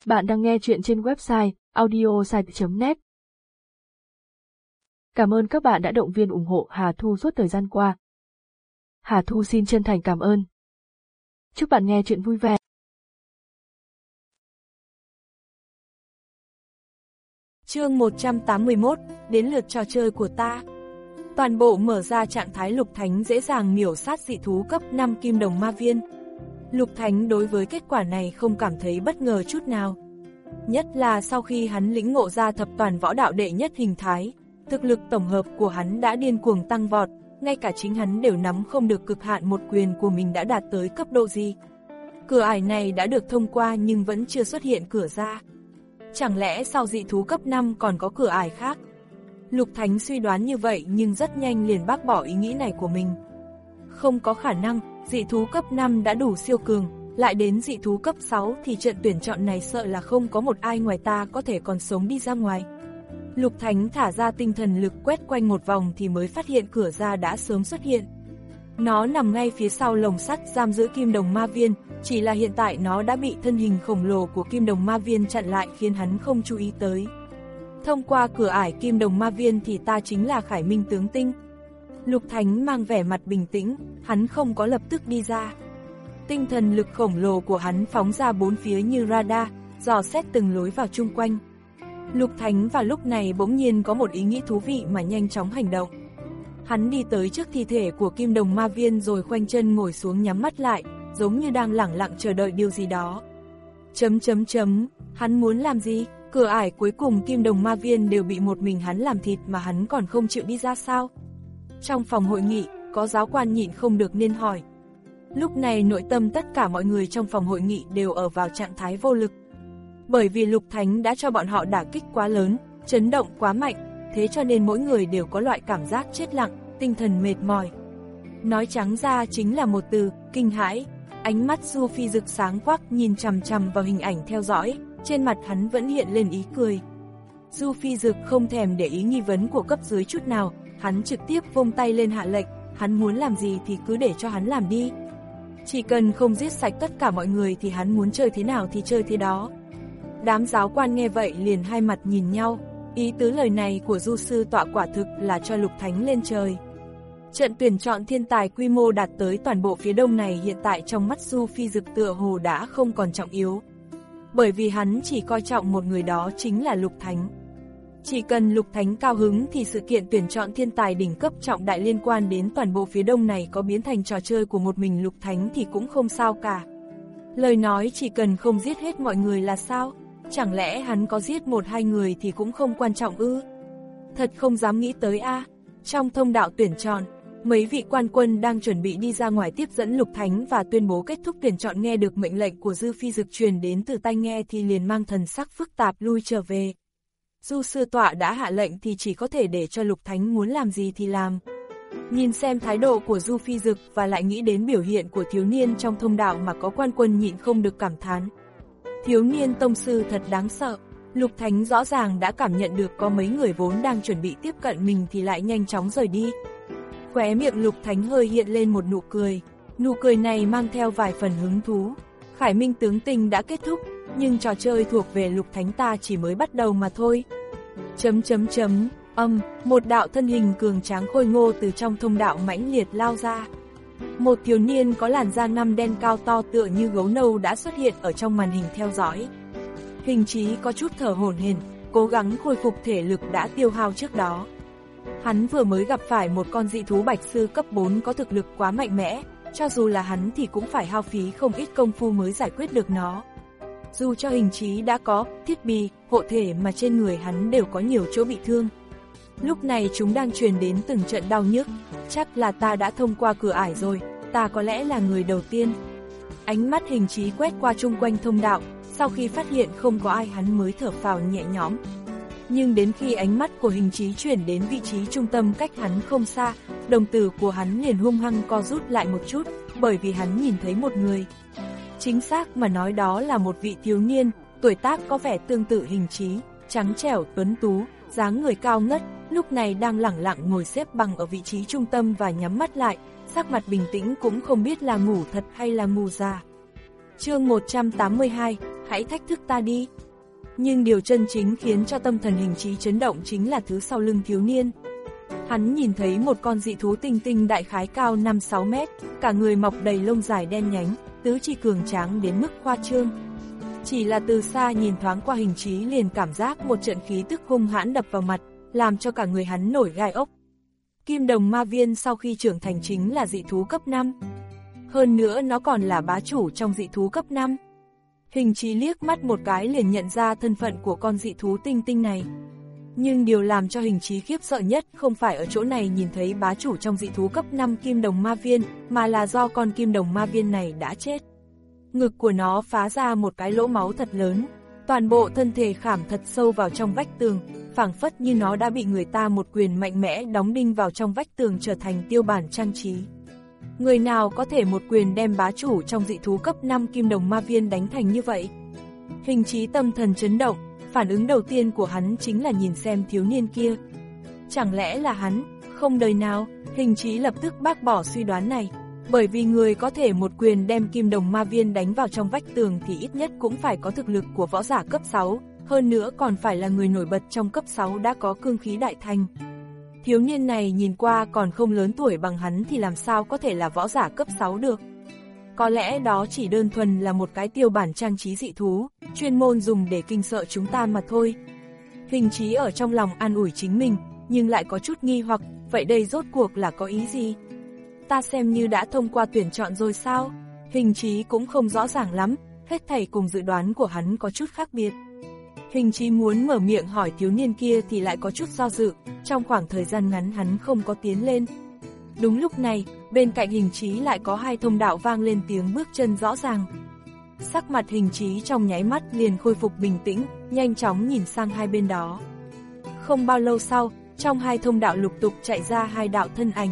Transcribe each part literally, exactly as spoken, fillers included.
Bạn đang nghe chuyện trên website audiosite chấm net. Cảm ơn các bạn đã động viên ủng hộ Hà Thu suốt thời gian qua. Hà Thu xin chân thành cảm ơn. Chúc bạn nghe chuyện vui vẻ. Chương một trăm tám mươi mốt, đến lượt trò chơi của ta. Toàn bộ mở ra trạng thái Lục Thánh dễ dàng miểu sát dị thú cấp năm kim đồng ma viên. Lục Thánh đối với kết quả này không cảm thấy bất ngờ chút nào. Nhất là sau khi hắn lĩnh ngộ ra thập toàn võ đạo đệ nhất hình thái, thực lực tổng hợp của hắn đã điên cuồng tăng vọt, ngay cả chính hắn đều nắm không được cực hạn một quyền của mình đã đạt tới cấp độ gì. Cửa ải này đã được thông qua nhưng vẫn chưa xuất hiện cửa ra. Chẳng lẽ sau dị thú cấp năm còn có cửa ải khác? Lục Thánh suy đoán như vậy nhưng rất nhanh liền bác bỏ ý nghĩ này của mình. Không có khả năng, dị thú cấp năm đã đủ siêu cường, lại đến dị thú cấp sáu thì trận tuyển chọn này sợ là không có một ai ngoài ta có thể còn sống đi ra ngoài. Lục Thánh thả ra tinh thần lực quét quanh một vòng thì mới phát hiện cửa ra đã sớm xuất hiện. Nó nằm ngay phía sau lồng sắt giam giữ kim đồng ma viên, chỉ là hiện tại nó đã bị thân hình khổng lồ của kim đồng ma viên chặn lại khiến hắn không chú ý tới. Thông qua cửa ải kim đồng ma viên thì ta chính là Khải Minh tướng tinh. Lục Thánh mang vẻ mặt bình tĩnh, hắn không có lập tức đi ra. Tinh thần lực khổng lồ của hắn phóng ra bốn phía như radar, dò xét từng lối vào chung quanh. Lục Thánh vào lúc này bỗng nhiên có một ý nghĩ thú vị mà nhanh chóng hành động. Hắn đi tới trước thi thể của kim đồng ma viên rồi khoanh chân ngồi xuống nhắm mắt lại, giống như đang lẳng lặng chờ đợi điều gì đó. Chấm chấm chấm, hắn muốn làm gì? Cửa ải cuối cùng kim đồng ma viên đều bị một mình hắn làm thịt mà hắn còn không chịu đi ra sao? Trong phòng hội nghị, có giáo quan nhịn không được nên hỏi. Lúc này nội tâm tất cả mọi người trong phòng hội nghị đều ở vào trạng thái vô lực. Bởi vì Lục Thánh đã cho bọn họ đả kích quá lớn, chấn động quá mạnh, thế cho nên mỗi người đều có loại cảm giác chết lặng, tinh thần mệt mỏi. Nói trắng ra chính là một từ, kinh hãi. Ánh mắt Du Phi rực sáng quắc nhìn chằm chằm vào hình ảnh theo dõi, trên mặt hắn vẫn hiện lên ý cười. Du Phi Dực không thèm để ý nghi vấn của cấp dưới chút nào, hắn trực tiếp vung tay lên hạ lệnh, hắn muốn làm gì thì cứ để cho hắn làm đi. Chỉ cần không giết sạch tất cả mọi người thì hắn muốn chơi thế nào thì chơi thế đó. Đám giáo quan nghe vậy liền hai mặt nhìn nhau, ý tứ lời này của Du sư tọa quả thực là cho Lục Thánh lên trời. Trận tuyển chọn thiên tài quy mô đạt tới toàn bộ phía đông này hiện tại trong mắt Du Phi Dực tựa hồ đã không còn trọng yếu. Bởi vì hắn chỉ coi trọng một người đó chính là Lục Thánh. Chỉ cần Lục Thánh cao hứng thì sự kiện tuyển chọn thiên tài đỉnh cấp trọng đại liên quan đến toàn bộ phía đông này có biến thành trò chơi của một mình Lục Thánh thì cũng không sao cả. Lời nói chỉ cần không giết hết mọi người là sao? Chẳng lẽ hắn có giết một hai người thì cũng không quan trọng ư? Thật không dám nghĩ tới a. À. Trong thông đạo tuyển chọn, mấy vị quan quân đang chuẩn bị đi ra ngoài tiếp dẫn Lục Thánh và tuyên bố kết thúc tuyển chọn nghe được mệnh lệnh của Dư Phi Dực truyền đến từ tai nghe thì liền mang thần sắc phức tạp lui trở về. Du sư tọa đã hạ lệnh thì chỉ có thể để cho Lục Thánh muốn làm gì thì làm. Nhìn xem thái độ của Du Phi Dực và lại nghĩ đến biểu hiện của thiếu niên trong thông đạo mà có quan quân nhịn không được cảm thán. Thiếu niên tông sư thật đáng sợ. Lục Thánh rõ ràng đã cảm nhận được có mấy người vốn đang chuẩn bị tiếp cận mình thì lại nhanh chóng rời đi. Khóe miệng Lục Thánh hơi hiện lên một nụ cười, nụ cười này mang theo vài phần hứng thú. Khải Minh tướng tinh đã kết thúc, nhưng trò chơi thuộc về Lục Thánh ta chỉ mới bắt đầu mà thôi. Chấm chấm chấm, âm, một đạo thân hình cường tráng khôi ngô từ trong thông đạo mãnh liệt lao ra. Một thiếu niên có làn da ngăm đen cao to tựa như gấu nâu đã xuất hiện ở trong màn hình theo dõi. Hình Chí có chút thở hổn hển, cố gắng khôi phục thể lực đã tiêu hao trước đó. Hắn vừa mới gặp phải một con dị thú bạch sư cấp bốn có thực lực quá mạnh mẽ, cho dù là hắn thì cũng phải hao phí không ít công phu mới giải quyết được nó. Dù cho Hình Chí đã có thiết bị, hộ thể mà trên người hắn đều có nhiều chỗ bị thương. Lúc này chúng đang truyền đến từng trận đau nhức, chắc là ta đã thông qua cửa ải rồi, ta có lẽ là người đầu tiên. Ánh mắt Hình Chí quét qua chung quanh thông đạo, sau khi phát hiện không có ai hắn mới thở phào nhẹ nhõm. Nhưng đến khi ánh mắt của Hình Chí chuyển đến vị trí trung tâm cách hắn không xa, đồng tử của hắn liền hung hăng co rút lại một chút, bởi vì hắn nhìn thấy một người. Chính xác mà nói đó là một vị thiếu niên, tuổi tác có vẻ tương tự Hình Chí, trắng trẻo tuấn tú, dáng người cao ngất, lúc này đang lẳng lặng ngồi xếp bằng ở vị trí trung tâm và nhắm mắt lại, sắc mặt bình tĩnh cũng không biết là ngủ thật hay là ngủ già. Chương một trăm tám mươi hai, hãy hãy thách thức ta đi. Nhưng điều chân chính khiến cho tâm thần Hình Chí chấn động chính là thứ sau lưng thiếu niên. Hắn nhìn thấy một con dị thú tinh tinh đại khái cao năm sáu mét, cả người mọc đầy lông dài đen nhánh, tứ chi cường tráng đến mức khoa trương. Chỉ là từ xa nhìn thoáng qua Hình Chí liền cảm giác một trận khí tức hung hãn đập vào mặt, làm cho cả người hắn nổi gai ốc. Kim đồng ma viên sau khi trưởng thành chính là dị thú cấp năm. Hơn nữa nó còn là bá chủ trong dị thú cấp năm. Hình Chí liếc mắt một cái liền nhận ra thân phận của con dị thú tinh tinh này. Nhưng điều làm cho Hình Chí khiếp sợ nhất không phải ở chỗ này nhìn thấy bá chủ trong dị thú cấp năm kim đồng ma viên, mà là do con kim đồng ma viên này đã chết. Ngực của nó phá ra một cái lỗ máu thật lớn, toàn bộ thân thể khảm thật sâu vào trong vách tường, phảng phất như nó đã bị người ta một quyền mạnh mẽ đóng đinh vào trong vách tường trở thành tiêu bản trang trí. Người nào có thể một quyền đem bá chủ trong dị thú cấp năm kim đồng ma viên đánh thành như vậy? Hình Chí tâm thần chấn động, phản ứng đầu tiên của hắn chính là nhìn xem thiếu niên kia. Chẳng lẽ là hắn? Không đời nào, Hình Chí lập tức bác bỏ suy đoán này. Bởi vì người có thể một quyền đem kim đồng ma viên đánh vào trong vách tường thì ít nhất cũng phải có thực lực của võ giả cấp sáu, hơn nữa còn phải là người nổi bật trong cấp sáu đã có cương khí đại thành. Thiếu niên này nhìn qua còn không lớn tuổi bằng hắn thì làm sao có thể là võ giả cấp sáu được. Có lẽ đó chỉ đơn thuần là một cái tiêu bản trang trí dị thú, chuyên môn dùng để kinh sợ chúng ta mà thôi. Hình Chí ở trong lòng an ủi chính mình, nhưng lại có chút nghi hoặc, vậy đây rốt cuộc là có ý gì? Ta xem như đã thông qua tuyển chọn rồi sao? Hình Chí cũng không rõ ràng lắm, hết thảy cùng dự đoán của hắn có chút khác biệt. Hình Chí muốn mở miệng hỏi thiếu niên kia thì lại có chút do dự, trong khoảng thời gian ngắn hắn không có tiến lên. Đúng lúc này, bên cạnh Hình Chí lại có hai thông đạo vang lên tiếng bước chân rõ ràng. Sắc mặt Hình Chí trong nháy mắt liền khôi phục bình tĩnh, nhanh chóng nhìn sang hai bên đó. Không bao lâu sau, trong hai thông đạo lục tục chạy ra hai đạo thân ảnh.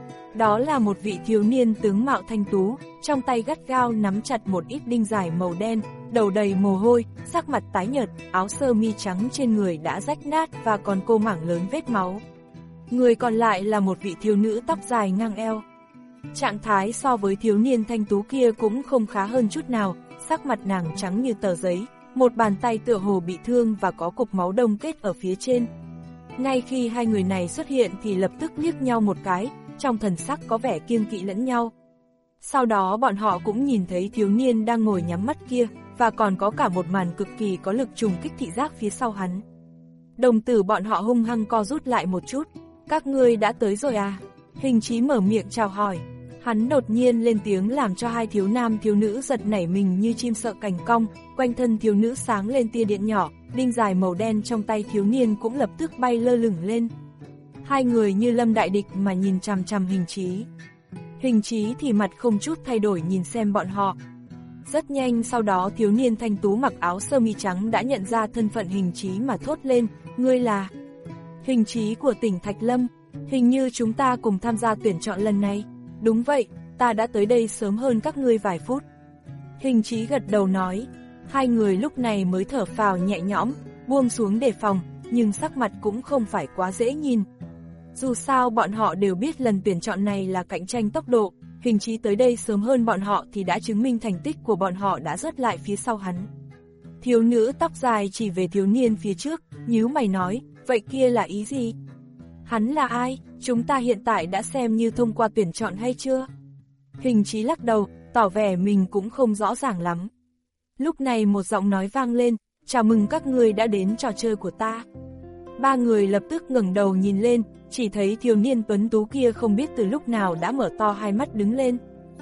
Đó là một vị thiếu niên tướng mạo thanh tú, trong tay gắt gao nắm chặt một ít đinh dài màu đen, đầu đầy mồ hôi, sắc mặt tái nhợt, áo sơ mi trắng trên người đã rách nát và còn cô mảng lớn vết máu. Người còn lại là một vị thiếu nữ tóc dài ngang eo. Trạng thái so với thiếu niên thanh tú kia cũng không khá hơn chút nào, sắc mặt nàng trắng như tờ giấy, một bàn tay tựa hồ bị thương và có cục máu đông kết ở phía trên. Ngay khi hai người này xuất hiện thì lập tức liếc nhau một cái, trong thần sắc có vẻ kiêng kỵ lẫn nhau. Sau đó bọn họ cũng nhìn thấy thiếu niên đang ngồi nhắm mắt kia, và còn có cả một màn cực kỳ có lực trùng kích thị giác phía sau hắn. Đồng tử bọn họ hung hăng co rút lại một chút. Các ngươi đã tới rồi à? Hình Chí mở miệng chào hỏi. Hắn đột nhiên lên tiếng làm cho hai thiếu nam thiếu nữ giật nảy mình như chim sợ cành cong, quanh thân thiếu nữ sáng lên tia điện nhỏ, đinh dài màu đen trong tay thiếu niên cũng lập tức bay lơ lửng lên. Hai người như lâm đại địch mà nhìn chằm chằm Hình Chí. Hình Chí thì mặt không chút thay đổi nhìn xem bọn họ. Rất nhanh sau đó thiếu niên thanh tú mặc áo sơ mi trắng đã nhận ra thân phận Hình Chí mà thốt lên, ngươi là Hình Chí của tỉnh Thạch Lâm, hình như chúng ta cùng tham gia tuyển chọn lần này. Đúng vậy, ta đã tới đây sớm hơn các ngươi vài phút. Hình Chí gật đầu nói. Hai người lúc này mới thở phào nhẹ nhõm, buông xuống đề phòng, nhưng sắc mặt cũng không phải quá dễ nhìn. Dù sao bọn họ đều biết lần tuyển chọn này là cạnh tranh tốc độ, Hình Chí tới đây sớm hơn bọn họ thì đã chứng minh thành tích của bọn họ đã rớt lại phía sau hắn. Thiếu nữ tóc dài chỉ về thiếu niên phía trước, nhíu mày nói, vậy kia là ý gì? Hắn là ai? Chúng ta hiện tại đã xem như thông qua tuyển chọn hay chưa? Hình Chí lắc đầu, tỏ vẻ mình cũng không rõ ràng lắm. Lúc này một giọng nói vang lên, chào mừng các ngươi đã đến trò chơi của ta. Ba người lập tức ngẩng đầu nhìn lên, chỉ thấy thiếu niên tuấn tú kia không biết từ lúc nào đã mở to hai mắt đứng lên.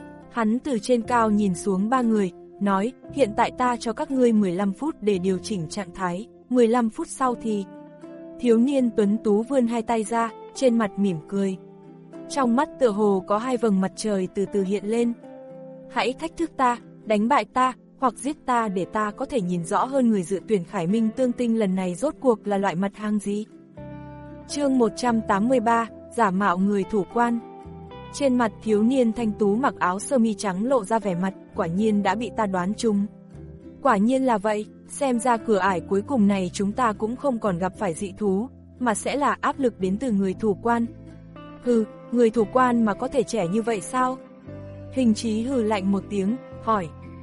Hắn từ trên cao nhìn xuống ba người, nói, hiện tại ta cho các ngươi mười lăm phút để điều chỉnh trạng thái, mười lăm phút sau thì... Thiếu niên tuấn tú vươn hai tay ra, trên mặt mỉm cười. Trong mắt tựa hồ có hai vầng mặt trời từ từ hiện lên. Hãy thách thức ta, đánh bại ta, hoặc giết ta để ta có thể nhìn rõ hơn người dự tuyển Khải Minh Tương Tinh lần này rốt cuộc là loại mặt hàng gì. Chương một trăm tám mươi ba, giả mạo người thủ quan. Trên mặt thiếu niên thanh tú mặc áo sơ mi trắng lộ ra vẻ mặt, quả nhiên đã bị ta đoán trúng. Quả nhiên là vậy, xem ra cửa ải cuối cùng này chúng ta cũng không còn gặp phải dị thú, mà sẽ là áp lực đến từ người thủ quan. Hừ, người thủ quan mà có thể trẻ như vậy sao? Hình Chí hừ lạnh một tiếng, hỏi.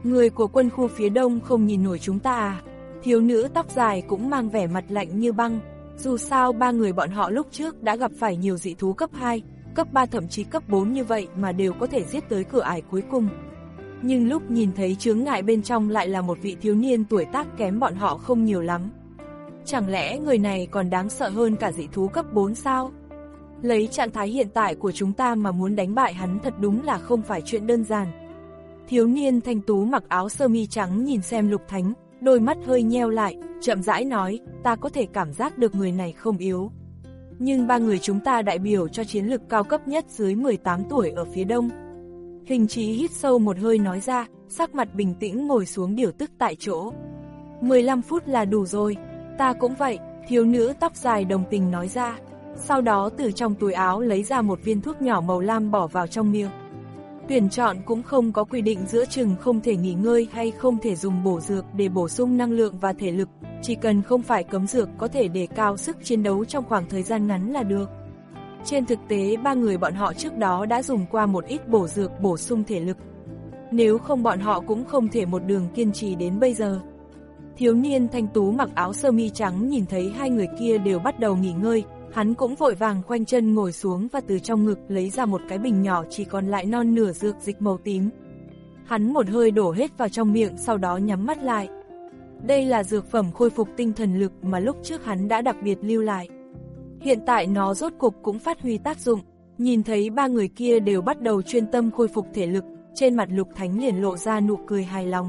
Người của quân khu phía đông không nhìn nổi chúng ta à? Thiếu nữ tóc dài cũng mang vẻ mặt lạnh như băng. Dù sao ba người bọn họ lúc trước đã gặp phải nhiều dị thú cấp hai, cấp ba thậm chí cấp bốn như vậy mà đều có thể giết tới cửa ải cuối cùng. Nhưng lúc nhìn thấy chướng ngại bên trong lại là một vị thiếu niên tuổi tác kém bọn họ không nhiều lắm. Chẳng lẽ người này còn đáng sợ hơn cả dị thú cấp bốn sao? Lấy trạng thái hiện tại của chúng ta mà muốn đánh bại hắn thật đúng là không phải chuyện đơn giản. Thiếu niên thanh tú mặc áo sơ mi trắng nhìn xem Lục Thánh, đôi mắt hơi nheo lại, chậm rãi nói, ta có thể cảm giác được người này không yếu. Nhưng ba người chúng ta đại biểu cho chiến lực cao cấp nhất dưới mười tám tuổi ở phía đông. Hình Chí hít sâu một hơi nói ra, sắc mặt bình tĩnh ngồi xuống điều tức tại chỗ. mười lăm phút là đủ rồi, ta cũng vậy, thiếu nữ tóc dài đồng tình nói ra. Sau đó từ trong túi áo lấy ra một viên thuốc nhỏ màu lam bỏ vào trong miệng. Tuyển chọn cũng không có quy định giữa chừng không thể nghỉ ngơi hay không thể dùng bổ dược để bổ sung năng lượng và thể lực, chỉ cần không phải cấm dược có thể đề cao sức chiến đấu trong khoảng thời gian ngắn là được. Trên thực tế ba người bọn họ trước đó đã dùng qua một ít bổ dược bổ sung thể lực. Nếu không bọn họ cũng không thể một đường kiên trì đến bây giờ. Thiếu niên thanh tú mặc áo sơ mi trắng nhìn thấy hai người kia đều bắt đầu nghỉ ngơi, hắn cũng vội vàng khoanh chân ngồi xuống và từ trong ngực lấy ra một cái bình nhỏ chỉ còn lại non nửa dược dịch màu tím. Hắn một hơi đổ hết vào trong miệng sau đó nhắm mắt lại. Đây là dược phẩm khôi phục tinh thần lực mà lúc trước hắn đã đặc biệt lưu lại. Hiện tại nó rốt cục cũng phát huy tác dụng, nhìn thấy ba người kia đều bắt đầu chuyên tâm khôi phục thể lực, trên mặt Lục Thánh liền lộ ra nụ cười hài lòng.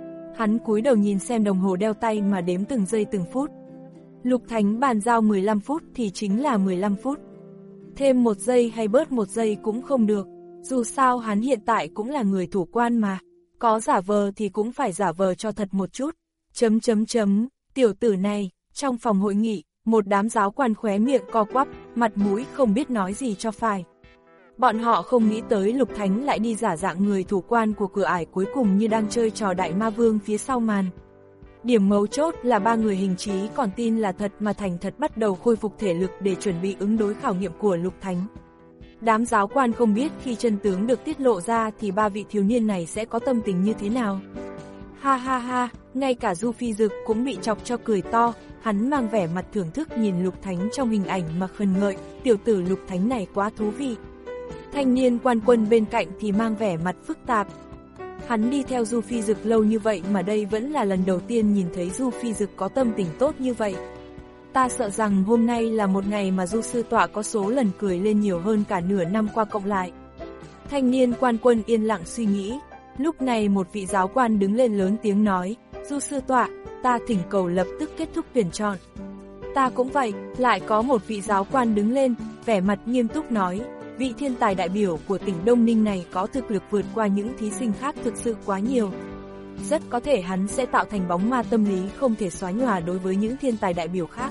Hắn cúi đầu nhìn xem đồng hồ đeo tay mà đếm từng giây từng phút. Lục Thánh bàn giao mười lăm phút thì chính là mười lăm phút. Thêm một giây hay bớt một giây cũng không được, dù sao hắn hiện tại cũng là người thủ quan mà, có giả vờ thì cũng phải giả vờ cho thật một chút. Chấm chấm chấm, tiểu tử này, trong phòng hội nghị, một đám giáo quan khóe miệng co quắp, mặt mũi không biết nói gì cho phải. Bọn họ không nghĩ tới Lục Thánh lại đi giả dạng người thủ quan của cửa ải cuối cùng như đang chơi trò đại ma vương phía sau màn. Điểm mấu chốt là ba người Hình Chí còn tin là thật mà thành thật bắt đầu khôi phục thể lực để chuẩn bị ứng đối khảo nghiệm của Lục Thánh. Đám giáo quan không biết khi chân tướng được tiết lộ ra thì ba vị thiếu niên này sẽ có tâm tình như thế nào. Ha ha ha, ngay cả Du Phi Dực cũng bị chọc cho cười to, hắn mang vẻ mặt thưởng thức nhìn Lục Thánh trong hình ảnh mà khần ngợi, tiểu tử Lục Thánh này quá thú vị. Thanh niên quan quân bên cạnh thì mang vẻ mặt phức tạp. Hắn đi theo Du Phi Dực lâu như vậy mà đây vẫn là lần đầu tiên nhìn thấy Du Phi Dực có tâm tình tốt như vậy. Ta sợ rằng hôm nay là một ngày mà Du sư tọa có số lần cười lên nhiều hơn cả nửa năm qua cộng lại. Thanh niên quan quân yên lặng suy nghĩ. Lúc này một vị giáo quan đứng lên lớn tiếng nói, Du sư tọa, ta thỉnh cầu lập tức kết thúc tuyển chọn. Ta cũng vậy, lại có một vị giáo quan đứng lên, vẻ mặt nghiêm túc nói, vị thiên tài đại biểu của tỉnh Đông Ninh này có thực lực vượt qua những thí sinh khác thực sự quá nhiều. Rất có thể hắn sẽ tạo thành bóng ma tâm lý không thể xóa nhòa đối với những thiên tài đại biểu khác.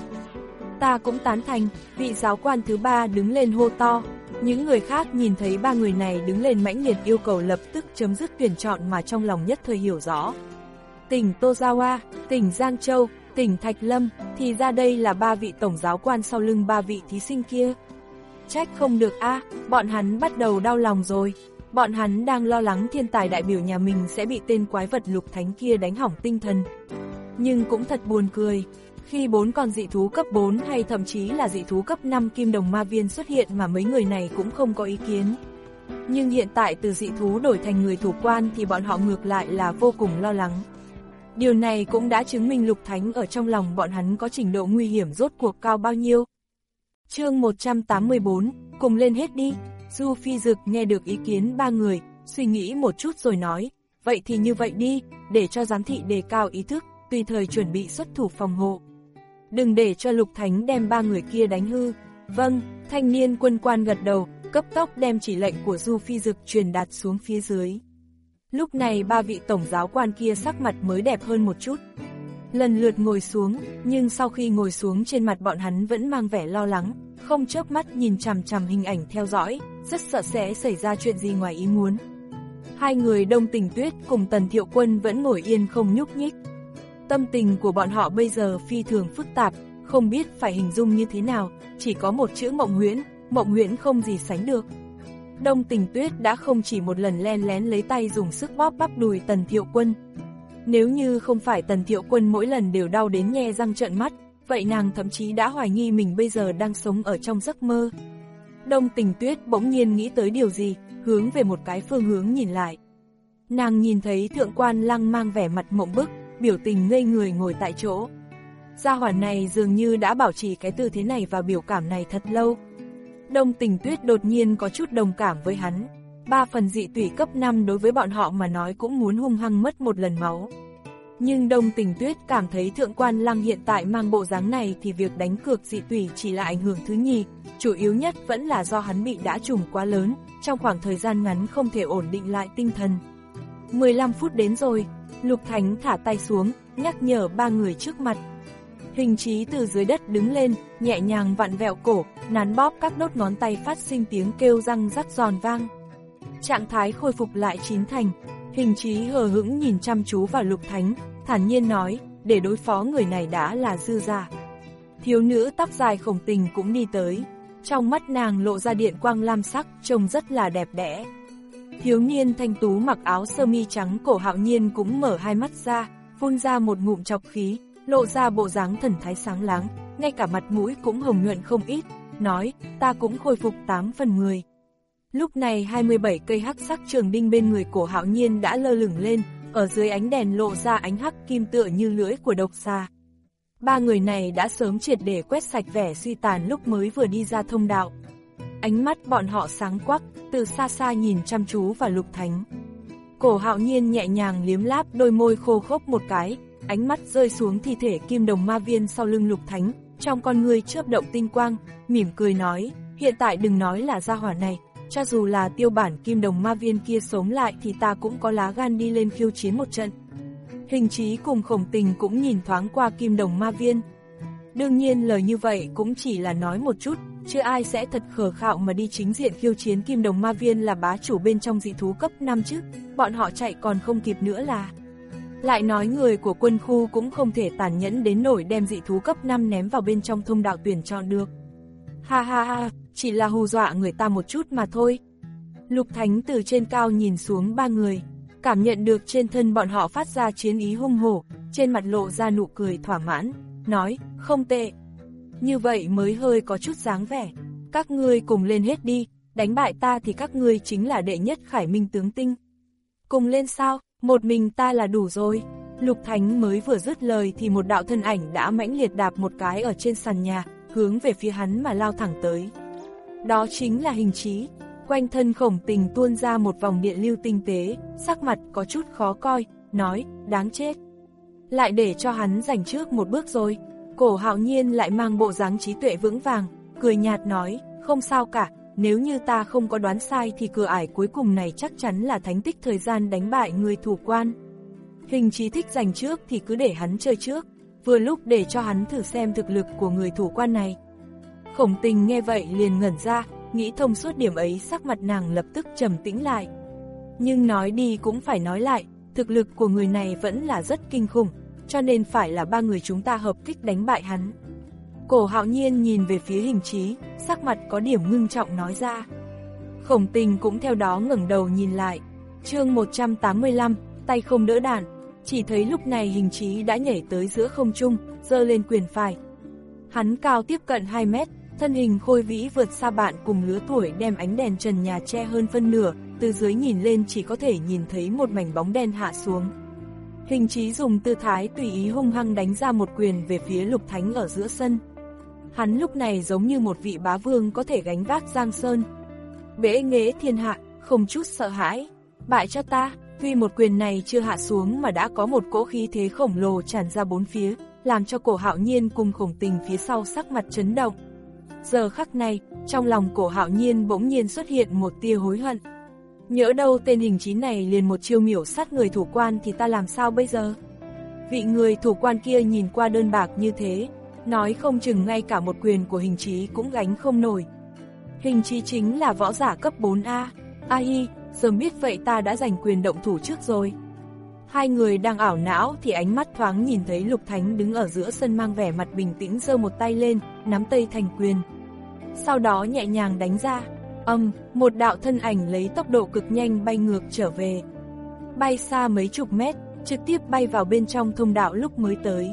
Ta cũng tán thành, vị giáo quan thứ ba đứng lên hô to. Những người khác nhìn thấy ba người này đứng lên mãnh liệt yêu cầu lập tức chấm dứt tuyển chọn mà trong lòng nhất thời hiểu rõ. Tỉnh Tozawa, tỉnh Giang Châu, tỉnh Thạch Lâm, thì ra đây là ba vị tổng giáo quan sau lưng ba vị thí sinh kia. Trách không được a, à, bọn hắn bắt đầu đau lòng rồi. Bọn hắn đang lo lắng thiên tài đại biểu nhà mình sẽ bị tên quái vật Lục Thánh kia đánh hỏng tinh thần. Nhưng cũng thật buồn cười, khi bốn con dị thú cấp bốn hay thậm chí là dị thú cấp năm kim đồng ma viên xuất hiện mà mấy người này cũng không có ý kiến. Nhưng hiện tại từ dị thú đổi thành người thủ quan thì bọn họ ngược lại là vô cùng lo lắng. Điều này cũng đã chứng minh Lục Thánh ở trong lòng bọn hắn có trình độ nguy hiểm rốt cuộc cao bao nhiêu. Chương một trăm tám mươi bốn, cùng lên hết đi. Du Phi Dực nghe được ý kiến ba người, suy nghĩ một chút rồi nói, vậy thì như vậy đi, để cho giám thị đề cao ý thức, tùy thời chuẩn bị xuất thủ phòng hộ. Đừng để cho Lục Thánh đem ba người kia đánh hư. Vâng, thanh niên quân quan gật đầu, cấp tốc đem chỉ lệnh của Du Phi Dực truyền đạt xuống phía dưới. Lúc này ba vị tổng giáo quan kia sắc mặt mới đẹp hơn một chút. Lần lượt ngồi xuống, nhưng sau khi ngồi xuống trên mặt bọn hắn vẫn mang vẻ lo lắng, không chớp mắt nhìn chằm chằm hình ảnh theo dõi, rất sợ sẽ xảy ra chuyện gì ngoài ý muốn. Hai người Đông Tình Tuyết cùng Tần Thiệu Quân vẫn ngồi yên không nhúc nhích. Tâm tình của bọn họ bây giờ phi thường phức tạp, không biết phải hình dung như thế nào, chỉ có một chữ mộng huyễn, mộng huyễn không gì sánh được. Đông Tình Tuyết đã không chỉ một lần len lén lấy tay dùng sức bóp bắp đùi Tần Thiệu Quân. Nếu như không phải Tần Thiệu Quân mỗi lần đều đau đến nhe răng trợn mắt, vậy nàng thậm chí đã hoài nghi mình bây giờ đang sống ở trong giấc mơ. Đông Tình Tuyết bỗng nhiên nghĩ tới điều gì, hướng về một cái phương hướng nhìn lại. Nàng nhìn thấy Thượng Quan Lăng mang vẻ mặt mộng bức, biểu tình ngây người ngồi tại chỗ. Gia hỏa này dường như đã bảo trì cái tư thế này và biểu cảm này thật lâu. Đông Tình Tuyết đột nhiên có chút đồng cảm với hắn. Ba phần dị tủy cấp năm đối với bọn họ mà nói cũng muốn hung hăng mất một lần máu. Nhưng Đông Tình Tuyết cảm thấy Thượng Quan Lăng hiện tại mang bộ dáng này thì việc đánh cược dị tủy chỉ là ảnh hưởng thứ nhì, chủ yếu nhất vẫn là do hắn bị đả trùng quá lớn, trong khoảng thời gian ngắn không thể ổn định lại tinh thần. mười lăm phút đến rồi, Lục Thánh thả tay xuống, nhắc nhở ba người trước mặt. Hình Chí từ dưới đất đứng lên, nhẹ nhàng vặn vẹo cổ, nắn bóp các đốt ngón tay phát sinh tiếng kêu răng rắc giòn vang. Trạng thái khôi phục lại chín thành, Hình Chí hờ hững nhìn chăm chú vào Lục Thánh, thản nhiên nói, để đối phó người này đã là dư giả. Thiếu nữ tóc dài Khổng Tình cũng đi tới, trong mắt nàng lộ ra điện quang lam sắc, trông rất là đẹp đẽ. Thiếu niên thanh tú mặc áo sơ mi trắng Cổ Hạo Nhiên cũng mở hai mắt ra, phun ra một ngụm trọc khí, lộ ra bộ dáng thần thái sáng láng, ngay cả mặt mũi cũng hồng nhuận không ít, nói, ta cũng khôi phục tám phần mười. Lúc này hai mươi bảy cây hắc sắc trường đinh bên người Cổ Hạo Nhiên đã lơ lửng lên, ở dưới ánh đèn lộ ra ánh hắc kim tựa như lưỡi của độc xà. Ba người này đã sớm triệt để quét sạch vẻ suy tàn lúc mới vừa đi ra thông đạo. Ánh mắt bọn họ sáng quắc, từ xa xa nhìn chăm chú vào Lục Thánh. Cổ Hạo Nhiên nhẹ nhàng liếm láp đôi môi khô khốc một cái, ánh mắt rơi xuống thi thể kim đồng ma viên sau lưng Lục Thánh, trong con ngươi chớp động tinh quang, mỉm cười nói, hiện tại đừng nói là gia hỏa này, cho dù là tiêu bản kim đồng ma viên kia sống lại thì ta cũng có lá gan đi lên khiêu chiến một trận. Hình Chí cùng Khổng Tình cũng nhìn thoáng qua kim đồng ma viên. Đương nhiên lời như vậy cũng chỉ là nói một chút, chứ ai sẽ thật khờ khạo mà đi chính diện khiêu chiến kim đồng ma viên là bá chủ bên trong dị thú cấp năm chứ, bọn họ chạy còn không kịp nữa là. Lại nói người của quân khu cũng không thể tàn nhẫn đến nổi đem dị thú cấp năm ném vào bên trong thông đạo tuyển chọn được. Ha ha ha, chỉ là hù dọa người ta một chút mà thôi. Lục Thánh từ trên cao nhìn xuống ba người, cảm nhận được trên thân bọn họ phát ra chiến ý hung hổ, trên mặt lộ ra nụ cười thỏa mãn, nói, không tệ. Như vậy mới hơi có chút dáng vẻ. Các ngươi cùng lên hết đi, đánh bại ta thì các ngươi chính là đệ nhất Khải Minh tướng tinh. Cùng lên sao, một mình ta là đủ rồi. Lục Thánh mới vừa dứt lời thì một đạo thân ảnh đã mãnh liệt đạp một cái ở trên sàn nhà, hướng về phía hắn mà lao thẳng tới. Đó chính là Hình Chí. Quanh thân Khổng Tình tuôn ra một vòng điện lưu tinh tế, sắc mặt có chút khó coi, nói, đáng chết. Lại để cho hắn giành trước một bước rồi. Cổ Hạo Nhiên lại mang bộ dáng trí tuệ vững vàng, cười nhạt nói, không sao cả, nếu như ta không có đoán sai thì cửa ải cuối cùng này chắc chắn là thánh tích thời gian đánh bại người thủ quan. Hình Chí thích giành trước thì cứ để hắn chơi trước, vừa lúc để cho hắn thử xem thực lực của người thủ quan này. Khổng Tình nghe vậy liền ngẩn ra, nghĩ thông suốt điểm ấy, sắc mặt nàng lập tức trầm tĩnh lại. Nhưng nói đi cũng phải nói lại, thực lực của người này vẫn là rất kinh khủng, cho nên phải là ba người chúng ta hợp kích đánh bại hắn. Cổ Hạo Nhiên nhìn về phía Hình Chí, sắc mặt có điểm ngưng trọng nói ra. Khổng Tình cũng theo đó ngẩng đầu nhìn lại. Chương một trăm tám mươi lăm, tay không đỡ đạn. Chỉ thấy lúc này Hình Chí đã nhảy tới giữa không trung, giơ lên quyền phải. Hắn cao tiếp cận hai mét, thân hình khôi vĩ vượt xa bạn cùng lứa tuổi, đem ánh đèn trần nhà che hơn phân nửa, từ dưới nhìn lên chỉ có thể nhìn thấy một mảnh bóng đen hạ xuống. Hình Chí dùng tư thái tùy ý hung hăng đánh ra một quyền về phía Lục Thánh ở giữa sân. Hắn lúc này giống như một vị bá vương có thể gánh vác giang sơn, bệ nghệ thiên hạ, không chút sợ hãi. Bại cho ta. Tuy một quyền này chưa hạ xuống mà đã có một cỗ khí thế khổng lồ tràn ra bốn phía, làm cho Cổ Hạo Nhiên cùng Khổng Tình phía sau sắc mặt chấn động. Giờ khắc này, trong lòng Cổ Hạo Nhiên bỗng nhiên xuất hiện một tia hối hận. Nhỡ đâu tên Hình Chí này liền một chiêu miểu sát người thủ quan thì ta làm sao bây giờ? Vị người thủ quan kia nhìn qua đơn bạc như thế, nói không chừng ngay cả một quyền của Hình Chí cũng gánh không nổi. Hình Chí chính là võ giả cấp bốn A. A hi, sớm biết vậy ta đã giành quyền động thủ trước rồi. Hai người đang ảo não thì ánh mắt thoáng nhìn thấy Lục Thánh đứng ở giữa sân mang vẻ mặt bình tĩnh, giơ một tay lên, nắm tay thành quyền. Sau đó nhẹ nhàng đánh ra. Âm, một đạo thân ảnh lấy tốc độ cực nhanh bay ngược trở về. Bay xa mấy chục mét, trực tiếp bay vào bên trong thông đạo lúc mới tới.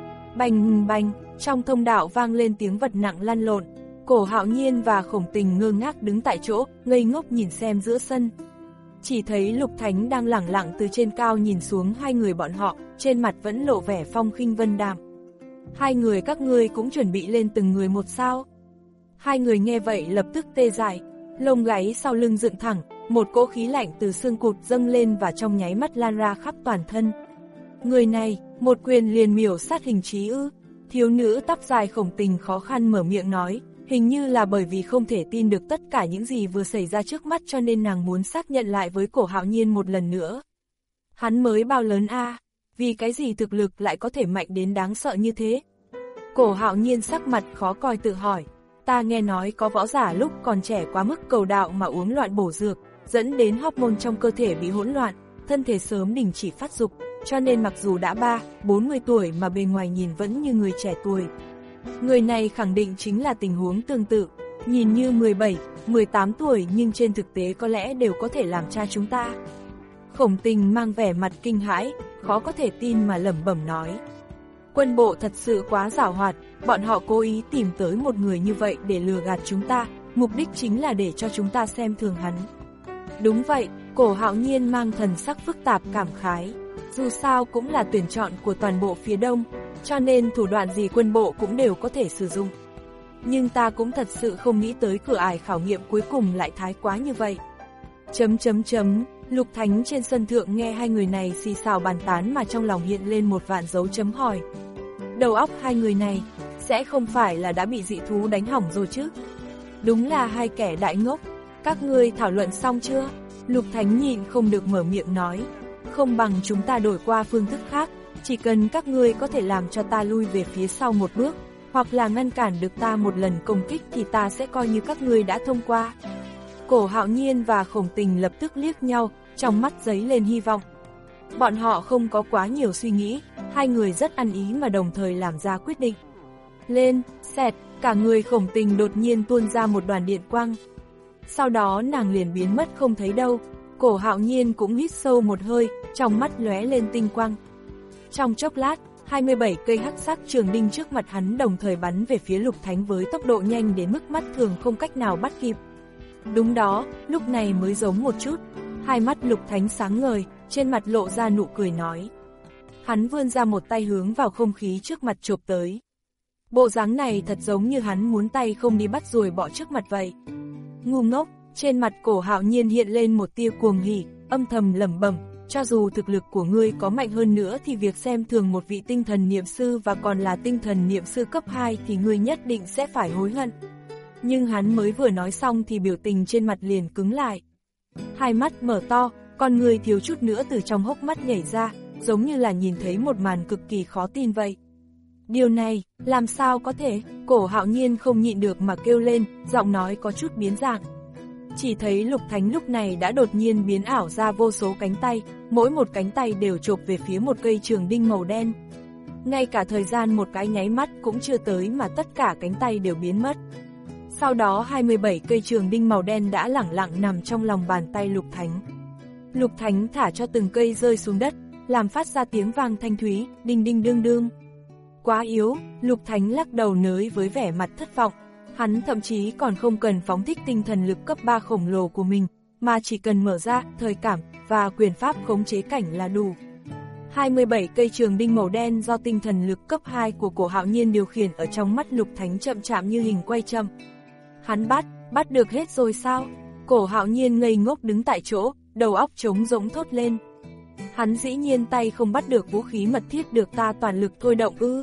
Bành bành, trong thông đạo vang lên tiếng vật nặng lăn lộn. Cổ Hạo Nhiên và Khổng Tình ngơ ngác đứng tại chỗ, ngây ngốc nhìn xem giữa sân. Chỉ thấy Lục Thánh đang lẳng lặng từ trên cao nhìn xuống hai người bọn họ, trên mặt vẫn lộ vẻ phong khinh vân đạm. Hai người các ngươi cũng chuẩn bị lên từng người một sao? Hai người nghe vậy lập tức tê dại, lông gáy sau lưng dựng thẳng, một cỗ khí lạnh từ xương cụt dâng lên và trong nháy mắt lan ra khắp toàn thân. Người này, một quyền liền miểu sát hình trí ư? Thiếu nữ tóc dài Khổng Tình khó khăn mở miệng nói, hình như là bởi vì không thể tin được tất cả những gì vừa xảy ra trước mắt cho nên nàng muốn xác nhận lại với Cổ Hạo Nhiên một lần nữa. Hắn mới bao lớn a, à? Vì cái gì thực lực lại có thể mạnh đến đáng sợ như thế? Cổ Hạo Nhiên sắc mặt khó coi tự hỏi, ta nghe nói có võ giả lúc còn trẻ quá mức cầu đạo mà uống loạn bổ dược, dẫn đến hormone trong cơ thể bị hỗn loạn, thân thể sớm đình chỉ phát dục, cho nên mặc dù đã ba, bốn mươi tuổi mà bề ngoài nhìn vẫn như người trẻ tuổi. Người này khẳng định chính là tình huống tương tự, nhìn như mười bảy, mười tám tuổi nhưng trên thực tế có lẽ đều có thể làm cha chúng ta. Khổng Tình mang vẻ mặt kinh hãi, khó có thể tin mà lẩm bẩm nói. Quân bộ thật sự quá giảo hoạt, bọn họ cố ý tìm tới một người như vậy để lừa gạt chúng ta, mục đích chính là để cho chúng ta xem thường hắn. Đúng vậy, Cổ Hạo Nhiên mang thần sắc phức tạp cảm khái, dù sao cũng là tuyển chọn của toàn bộ phía đông, cho nên thủ đoạn gì quân bộ cũng đều có thể sử dụng. Nhưng ta cũng thật sự không nghĩ tới cửa ải khảo nghiệm cuối cùng lại thái quá như vậy. Chấm chấm chấm, Lục Thánh trên sân thượng nghe hai người này xì xào bàn tán mà trong lòng hiện lên một vạn dấu chấm hỏi. Đầu óc hai người này, sẽ không phải là đã bị dị thú đánh hỏng rồi chứ? Đúng là hai kẻ đại ngốc. Các ngươi thảo luận xong chưa? Lục Thánh nhịn không được mở miệng nói. Không bằng chúng ta đổi qua phương thức khác, chỉ cần các ngươi có thể làm cho ta lui về phía sau một bước, hoặc là ngăn cản được ta một lần công kích thì ta sẽ coi như các ngươi đã thông qua. Cổ Hạo Nhiên và Khổng Tình lập tức liếc nhau, trong mắt giấy lên hy vọng. Bọn họ không có quá nhiều suy nghĩ, hai người rất ăn ý mà đồng thời làm ra quyết định. Lên, xẹt, cả người Khổng Tình đột nhiên tuôn ra một đoàn điện quang. Sau đó nàng liền biến mất không thấy đâu. Cổ Hạo Nhiên cũng hít sâu một hơi, trong mắt lóe lên tinh quang. Trong chốc lát, hai mươi bảy cây hắc sắc trường đinh trước mặt hắn đồng thời bắn về phía Lục Thánh với tốc độ nhanh đến mức mắt thường không cách nào bắt kịp. Đúng đó, lúc này mới giống một chút. Hai mắt Lục Thánh sáng ngời, trên mặt lộ ra nụ cười nói. Hắn vươn ra một tay hướng vào không khí trước mặt chộp tới. Bộ dáng này thật giống như hắn muốn tay không đi bắt ruồi bỏ trước mặt vậy. Ngu ngốc, trên mặt Cổ Hạo Nhiên hiện lên một tia cuồng hỉ, âm thầm lẩm bẩm, cho dù thực lực của ngươi có mạnh hơn nữa thì việc xem thường một vị tinh thần niệm sư và còn là tinh thần niệm sư cấp hai thì ngươi nhất định sẽ phải hối hận. Nhưng hắn mới vừa nói xong thì biểu tình trên mặt liền cứng lại. Hai mắt mở to, con người thiếu chút nữa từ trong hốc mắt nhảy ra, giống như là nhìn thấy một màn cực kỳ khó tin vậy. Điều này, làm sao có thể? Cổ Hạo Nhiên không nhịn được mà kêu lên, giọng nói có chút biến dạng. Chỉ thấy Lục Thánh lúc này đã đột nhiên biến ảo ra vô số cánh tay, mỗi một cánh tay đều chộp về phía một cây trường đinh màu đen. Ngay cả thời gian một cái nháy mắt cũng chưa tới mà tất cả cánh tay đều biến mất. Sau đó hai mươi bảy cây trường đinh màu đen đã lẳng lặng nằm trong lòng bàn tay Lục Thánh. Lục Thánh thả cho từng cây rơi xuống đất, làm phát ra tiếng vang thanh thúy, đinh đinh đương đương. Quá yếu, Lục Thánh lắc đầu nới với vẻ mặt thất vọng. Hắn thậm chí còn không cần phóng thích tinh thần lực cấp ba khổng lồ của mình, mà chỉ cần mở ra thời cảm và quyền pháp khống chế cảnh là đủ. hai mươi bảy cây trường đinh màu đen do tinh thần lực cấp hai của Cổ Hạo Nhiên điều khiển ở trong mắt Lục Thánh chậm chạm như hình quay chậm. Hắn bắt, bắt được hết rồi sao? Cổ Hạo Nhiên ngây ngốc đứng tại chỗ, đầu óc trống rỗng thốt lên. Hắn dĩ nhiên tay không bắt được vũ khí mật thiết được ta toàn lực thôi động ư?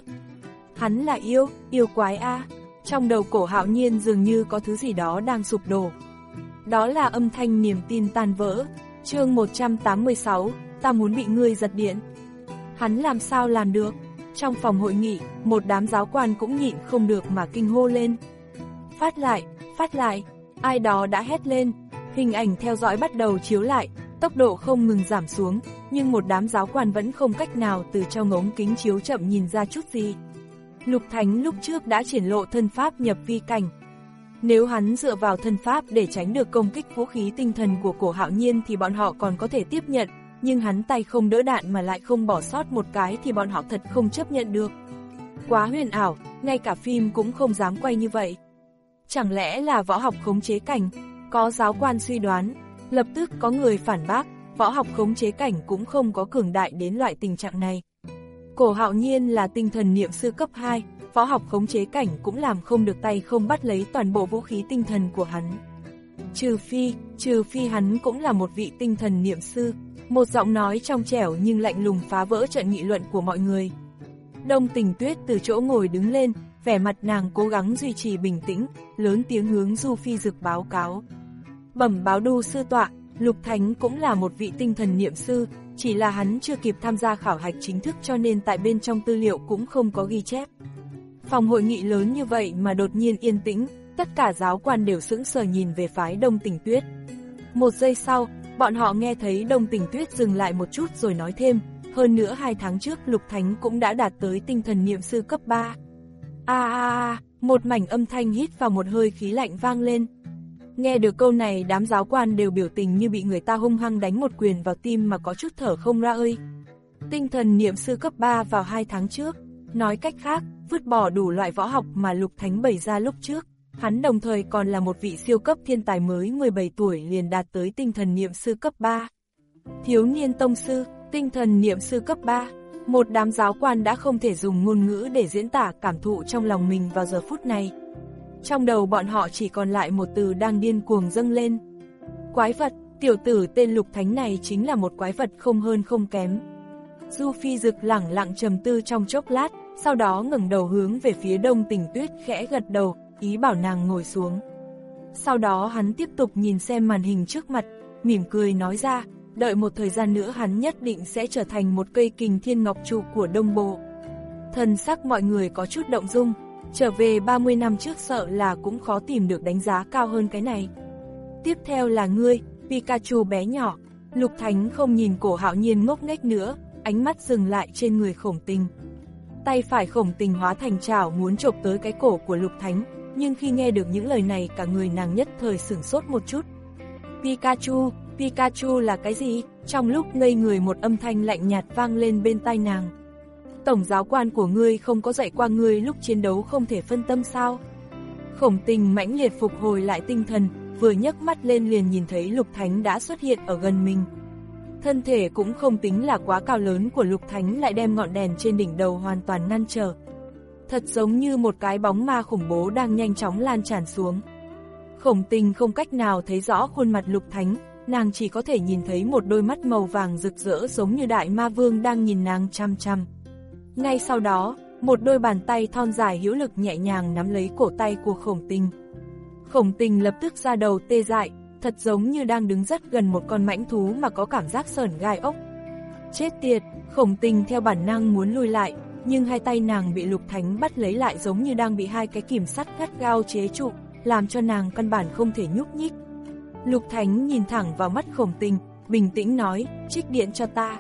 Hắn là yêu, yêu quái a. Trong đầu Cổ Hạo Nhiên dường như có thứ gì đó đang sụp đổ. Đó là âm thanh niềm tin tan vỡ. Chương một trăm tám mươi sáu, ta muốn bị ngươi giật điện. Hắn làm sao làm được? Trong phòng hội nghị, một đám giáo quan cũng nhịn không được mà kinh hô lên. Phát lại, phát lại, ai đó đã hét lên. Hình ảnh theo dõi bắt đầu chiếu lại, tốc độ không ngừng giảm xuống, nhưng một đám giáo quan vẫn không cách nào từ trong ống kính chiếu chậm nhìn ra chút gì. Lục Thánh lúc trước đã triển lộ thân pháp nhập vi cảnh. Nếu hắn dựa vào thân pháp để tránh được công kích vũ khí tinh thần của Cổ Hạo Nhiên thì bọn họ còn có thể tiếp nhận, nhưng hắn tay không đỡ đạn mà lại không bỏ sót một cái thì bọn họ thật không chấp nhận được. Quá huyền ảo, ngay cả phim cũng không dám quay như vậy. Chẳng lẽ là võ học khống chế cảnh? Có giáo quan suy đoán, lập tức có người phản bác, võ học khống chế cảnh cũng không có cường đại đến loại tình trạng này. Cổ Hạo Nhiên là tinh thần niệm sư cấp hai, võ học khống chế cảnh cũng làm không được tay không bắt lấy toàn bộ vũ khí tinh thần của hắn. Trừ phi, trừ phi hắn cũng là một vị tinh thần niệm sư. Một giọng nói trong trẻo nhưng lạnh lùng phá vỡ trận nghị luận của mọi người. Đông Tình Tuyết từ chỗ ngồi đứng lên, vẻ mặt nàng cố gắng duy trì bình tĩnh, lớn tiếng hướng Du Phi Dực báo cáo. Bẩm báo đu sư tọa, Lục Thánh cũng là một vị tinh thần niệm sư, chỉ là hắn chưa kịp tham gia khảo hạch chính thức cho nên tại bên trong tư liệu cũng không có ghi chép. Phòng hội nghị lớn như vậy mà đột nhiên yên tĩnh, tất cả giáo quan đều sững sờ nhìn về phái Đông Tình Tuyết. Một giây sau, bọn họ nghe thấy Đông Tình Tuyết dừng lại một chút rồi nói thêm, hơn nữa hai tháng trước Lục Thánh cũng đã đạt tới tinh thần niệm sư cấp ba. A a a, một mảnh âm thanh hít vào một hơi khí lạnh vang lên. Nghe được câu này đám giáo quan đều biểu tình như bị người ta hung hăng đánh một quyền vào tim mà có chút thở không ra ơi. Tinh thần niệm sư cấp ba vào hai tháng trước, nói cách khác, vứt bỏ đủ loại võ học mà Lục Thánh bày ra lúc trước. Hắn đồng thời còn là một vị siêu cấp thiên tài mới mười bảy tuổi liền đạt tới tinh thần niệm sư cấp ba. Thiếu niên tông sư, tinh thần niệm sư cấp ba. Một đám giáo quan đã không thể dùng ngôn ngữ để diễn tả cảm thụ trong lòng mình vào giờ phút này. Trong đầu bọn họ chỉ còn lại một từ đang điên cuồng dâng lên. Quái vật, tiểu tử tên Lục Thánh này chính là một quái vật không hơn không kém. Du Phi Dực lẳng lặng trầm tư trong chốc lát, sau đó ngẩng đầu hướng về phía Đông Tình Tuyết khẽ gật đầu, ý bảo nàng ngồi xuống. Sau đó hắn tiếp tục nhìn xem màn hình trước mặt, mỉm cười nói ra, đợi một thời gian nữa hắn nhất định sẽ trở thành một cây kình thiên ngọc trụ của Đông Bộ. Thần sắc mọi người có chút động dung, trở về ba mươi năm trước sợ là cũng khó tìm được đánh giá cao hơn cái này. Tiếp theo là ngươi, Pikachu bé nhỏ. Lục Thánh không nhìn Cổ Hạo Nhiên ngốc nghếch nữa, ánh mắt dừng lại trên người Khổng Tình. Tay phải Khổng Tình hóa thành chảo muốn chộp tới cái cổ của Lục Thánh, nhưng khi nghe được những lời này cả người nàng nhất thời sửng sốt một chút. Pikachu, Pikachu là cái gì? Trong lúc ngây người một âm thanh lạnh nhạt vang lên bên tai nàng. Tổng giáo quan của ngươi không có dạy qua ngươi lúc chiến đấu không thể phân tâm sao? Khổng Tình mãnh liệt phục hồi lại tinh thần, vừa nhấc mắt lên liền nhìn thấy Lục Thánh đã xuất hiện ở gần mình. Thân thể cũng không tính là quá cao lớn của Lục Thánh lại đem ngọn đèn trên đỉnh đầu hoàn toàn ngăn trở. Thật giống như một cái bóng ma khủng bố đang nhanh chóng lan tràn xuống. Khổng Tình không cách nào thấy rõ khuôn mặt Lục Thánh, nàng chỉ có thể nhìn thấy một đôi mắt màu vàng rực rỡ giống như đại ma vương đang nhìn nàng chăm chăm. Ngay sau đó, một đôi bàn tay thon dài hữu lực nhẹ nhàng nắm lấy cổ tay của Khổng Tình. Khổng Tình lập tức ra đầu tê dại, thật giống như đang đứng rất gần một con mãnh thú mà có cảm giác sởn gai ốc. Chết tiệt, Khổng Tình theo bản năng muốn lùi lại, nhưng hai tay nàng bị Lục Thánh bắt lấy lại giống như đang bị hai cái kìm sắt gắt gao chế trụ, làm cho nàng căn bản không thể nhúc nhích. Lục Thánh nhìn thẳng vào mắt Khổng Tình, bình tĩnh nói, trích điện cho ta.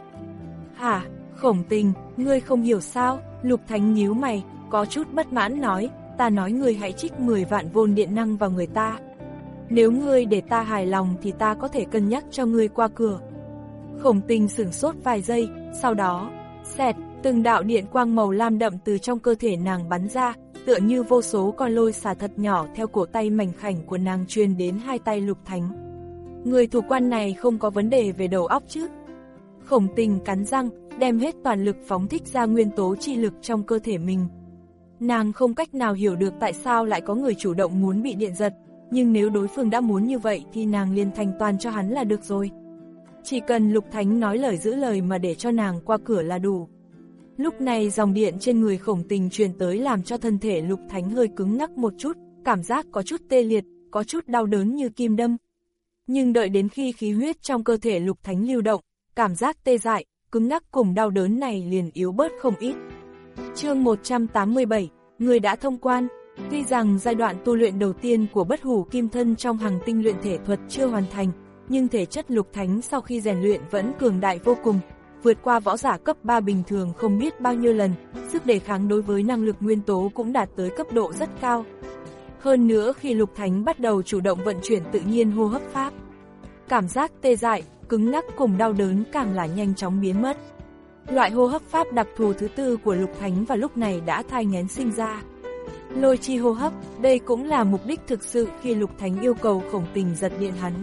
Hả, Khổng Tình, ngươi không hiểu sao? Lục Thánh nhíu mày, có chút bất mãn nói, ta nói ngươi hãy trích mười vạn vôn điện năng vào người ta. Nếu ngươi để ta hài lòng thì ta có thể cân nhắc cho ngươi qua cửa. Khổng Tình sửng sốt vài giây, sau đó, xẹt, từng đạo điện quang màu lam đậm từ trong cơ thể nàng bắn ra, tựa như vô số con lôi xà thật nhỏ theo cổ tay mảnh khảnh của nàng truyền đến hai tay Lục Thánh. Người thủ quan này không có vấn đề về đầu óc chứ? Khổng Tình cắn răng, đem hết toàn lực phóng thích ra nguyên tố chi lực trong cơ thể mình. Nàng không cách nào hiểu được tại sao lại có người chủ động muốn bị điện giật, nhưng nếu đối phương đã muốn như vậy thì nàng liền thành toàn cho hắn là được rồi. Chỉ cần Lục Thánh nói lời giữ lời mà để cho nàng qua cửa là đủ. Lúc này dòng điện trên người Khổng Tình truyền tới làm cho thân thể Lục Thánh hơi cứng ngắc một chút, cảm giác có chút tê liệt, có chút đau đớn như kim đâm. Nhưng đợi đến khi khí huyết trong cơ thể Lục Thánh lưu động, cảm giác tê dại, cứng ngắc cùng đau đớn này liền yếu bớt không ít. Chương một trăm tám mươi bảy, người đã thông quan. Tuy rằng giai đoạn tu luyện đầu tiên của Bất Hủ Kim Thân trong Hằng Tinh luyện thể thuật chưa hoàn thành, nhưng thể chất Lục Thánh sau khi rèn luyện vẫn cường đại vô cùng, vượt qua võ giả cấp ba bình thường không biết bao nhiêu lần, sức đề kháng đối với năng lực nguyên tố cũng đạt tới cấp độ rất cao. Hơn nữa khi Lục Thánh bắt đầu chủ động vận chuyển tự nhiên hô hấp pháp, cảm giác tê dại, cứng ngắc cùng đau đớn càng là nhanh chóng biến mất. Loại hô hấp pháp đặc thù thứ tư của Lục Thánh vào lúc này đã thai nghén sinh ra. Lôi chi hô hấp, đây cũng là mục đích thực sự khi Lục Thánh yêu cầu Khổng Tình giật điện hắn.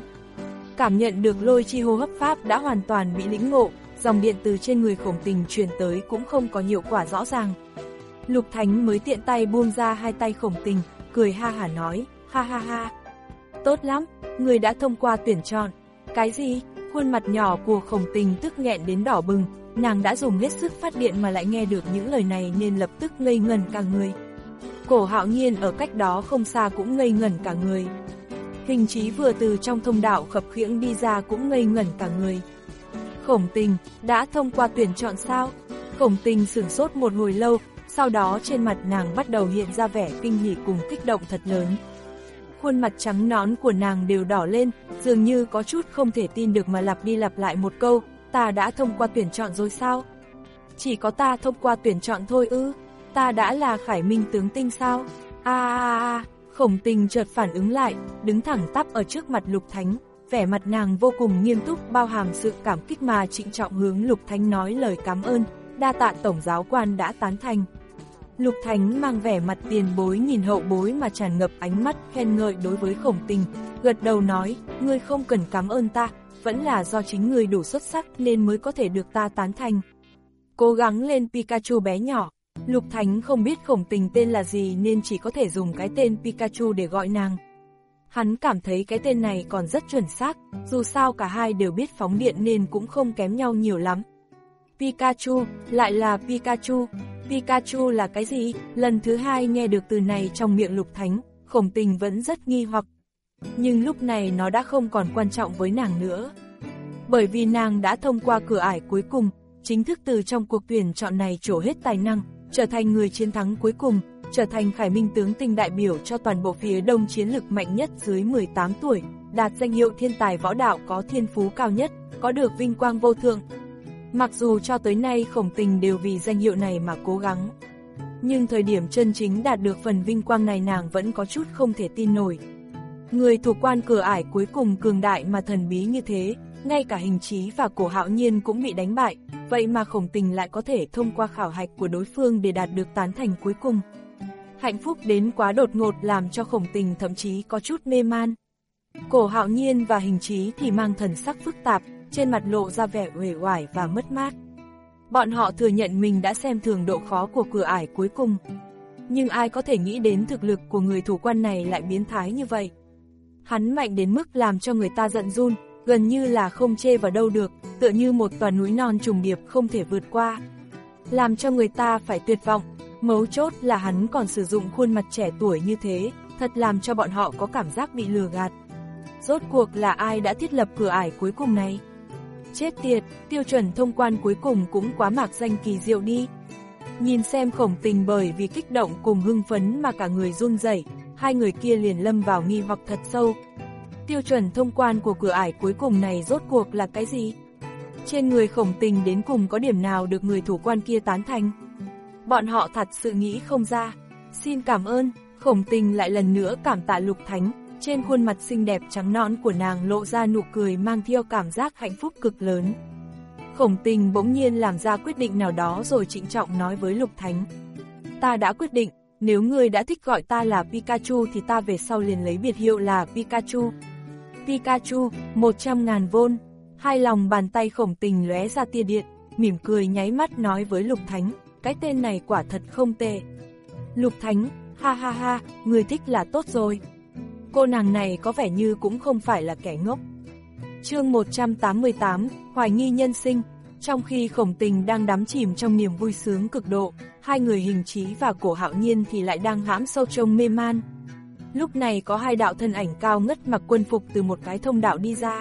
Cảm nhận được lôi chi hô hấp pháp đã hoàn toàn bị lĩnh ngộ, dòng điện từ trên người Khổng Tình truyền tới cũng không có hiệu quả rõ ràng. Lục Thánh mới tiện tay buông ra hai tay Khổng Tình, cười ha hả nói, ha ha ha. Tốt lắm, người đã thông qua tuyển chọn. Cái gì? Khuôn mặt nhỏ của Khổng Tình tức nghẹn đến đỏ bừng, nàng đã dùng hết sức phát điện mà lại nghe được những lời này nên lập tức ngây ngẩn cả người. Cổ Hạo Nhiên ở cách đó không xa cũng ngây ngẩn cả người. Hình Chí vừa từ trong thông đạo khập khiễng đi ra cũng ngây ngẩn cả người. Khổng Tình, đã thông qua tuyển chọn sao? Khổng Tình sửng sốt một hồi lâu, sau đó trên mặt nàng bắt đầu hiện ra vẻ kinh hỉ cùng kích động thật lớn. Khuôn mặt trắng nõn của nàng đều đỏ lên, dường như có chút không thể tin được mà lặp đi lặp lại một câu, ta đã thông qua tuyển chọn rồi sao? Chỉ có ta thông qua tuyển chọn thôi ư? Ta đã là Khải Minh tướng tinh sao? A a a, Khổng Tình chợt phản ứng lại, đứng thẳng tắp ở trước mặt Lục Thánh, vẻ mặt nàng vô cùng nghiêm túc bao hàm sự cảm kích mà trịnh trọng hướng Lục Thánh nói lời cảm ơn, đa tạ tổng giáo quan đã tán thành. Lục Thánh mang vẻ mặt tiền bối nhìn hậu bối mà tràn ngập ánh mắt khen ngợi đối với Khổng Tình, gật đầu nói, ngươi không cần cảm ơn ta, vẫn là do chính ngươi đủ xuất sắc nên mới có thể được ta tán thành. Cố gắng lên Pikachu bé nhỏ. Lục Thánh không biết Khổng Tình tên là gì nên chỉ có thể dùng cái tên Pikachu để gọi nàng. Hắn cảm thấy cái tên này còn rất chuẩn xác, dù sao cả hai đều biết phóng điện nên cũng không kém nhau nhiều lắm. Pikachu, lại là Pikachu. Pikachu là cái gì? Lần thứ hai nghe được từ này trong miệng Lục Thánh, Khổng Tình vẫn rất nghi hoặc. Nhưng lúc này nó đã không còn quan trọng với nàng nữa. Bởi vì nàng đã thông qua cửa ải cuối cùng, chính thức từ trong cuộc tuyển chọn này trổ hết tài năng, trở thành người chiến thắng cuối cùng, trở thành Khải Minh tướng tinh đại biểu cho toàn bộ phía đông chiến lực mạnh nhất dưới mười tám tuổi, đạt danh hiệu thiên tài võ đạo có thiên phú cao nhất, có được vinh quang vô thượng. Mặc dù cho tới nay Khổng Tình đều vì danh hiệu này mà cố gắng, nhưng thời điểm chân chính đạt được phần vinh quang này nàng vẫn có chút không thể tin nổi. Người thủ quan cửa ải cuối cùng cường đại mà thần bí như thế, ngay cả Hình Chí và Cổ Hạo Nhiên cũng bị đánh bại, vậy mà Khổng Tình lại có thể thông qua khảo hạch của đối phương để đạt được tán thành cuối cùng. Hạnh phúc đến quá đột ngột làm cho Khổng Tình thậm chí có chút mê man. Cổ Hạo Nhiên và Hình Chí thì mang thần sắc phức tạp, trên mặt lộ ra vẻ uể oải và mất mát. Bọn họ thừa nhận mình đã xem thường độ khó của cửa ải cuối cùng. Nhưng ai có thể nghĩ đến thực lực của người thủ quan này lại biến thái như vậy. Hắn mạnh đến mức làm cho người ta giận run, gần như là không chê vào đâu được, tựa như một tòa núi non trùng điệp không thể vượt qua. Làm cho người ta phải tuyệt vọng, mấu chốt là hắn còn sử dụng khuôn mặt trẻ tuổi như thế, thật làm cho bọn họ có cảm giác bị lừa gạt. Rốt cuộc là ai đã thiết lập cửa ải cuối cùng này? Chết tiệt, tiêu chuẩn thông quan cuối cùng cũng quá mạc danh kỳ diệu đi. Nhìn xem Khổng Tình bởi vì kích động cùng hưng phấn mà cả người run rẩy, hai người kia liền lâm vào nghi hoặc thật sâu. Tiêu chuẩn thông quan của cửa ải cuối cùng này rốt cuộc là cái gì? Trên người Khổng Tình đến cùng có điểm nào được người thủ quan kia tán thành? Bọn họ thật sự nghĩ không ra. Xin cảm ơn, Khổng Tình lại lần nữa cảm tạ Lục Thánh, trên khuôn mặt xinh đẹp trắng nõn của nàng lộ ra nụ cười mang theo cảm giác hạnh phúc cực lớn. Khổng Tình bỗng nhiên làm ra quyết định nào đó rồi trịnh trọng nói với Lục Thánh. Ta đã quyết định, nếu ngươi đã thích gọi ta là Pikachu thì ta về sau liền lấy biệt hiệu là Pikachu. Pikachu, một trăm ngàn vôn. Hai lòng bàn tay Khổng Tình lóe ra tia điện, mỉm cười nháy mắt nói với Lục Thánh, cái tên này quả thật không tệ. Lục Thánh, ha ha ha, người thích là tốt rồi. Cô nàng này có vẻ như cũng không phải là kẻ ngốc. Chương một trăm tám mươi tám, hoài nghi nhân sinh. Trong khi Khổng Tình đang đắm chìm trong niềm vui sướng cực độ, hai người Hình Chí và Cổ Hạo Nhiên thì lại đang hãm sâu trong mê man. Lúc này có hai đạo thân ảnh cao ngất mặc quân phục từ một cái thông đạo đi ra.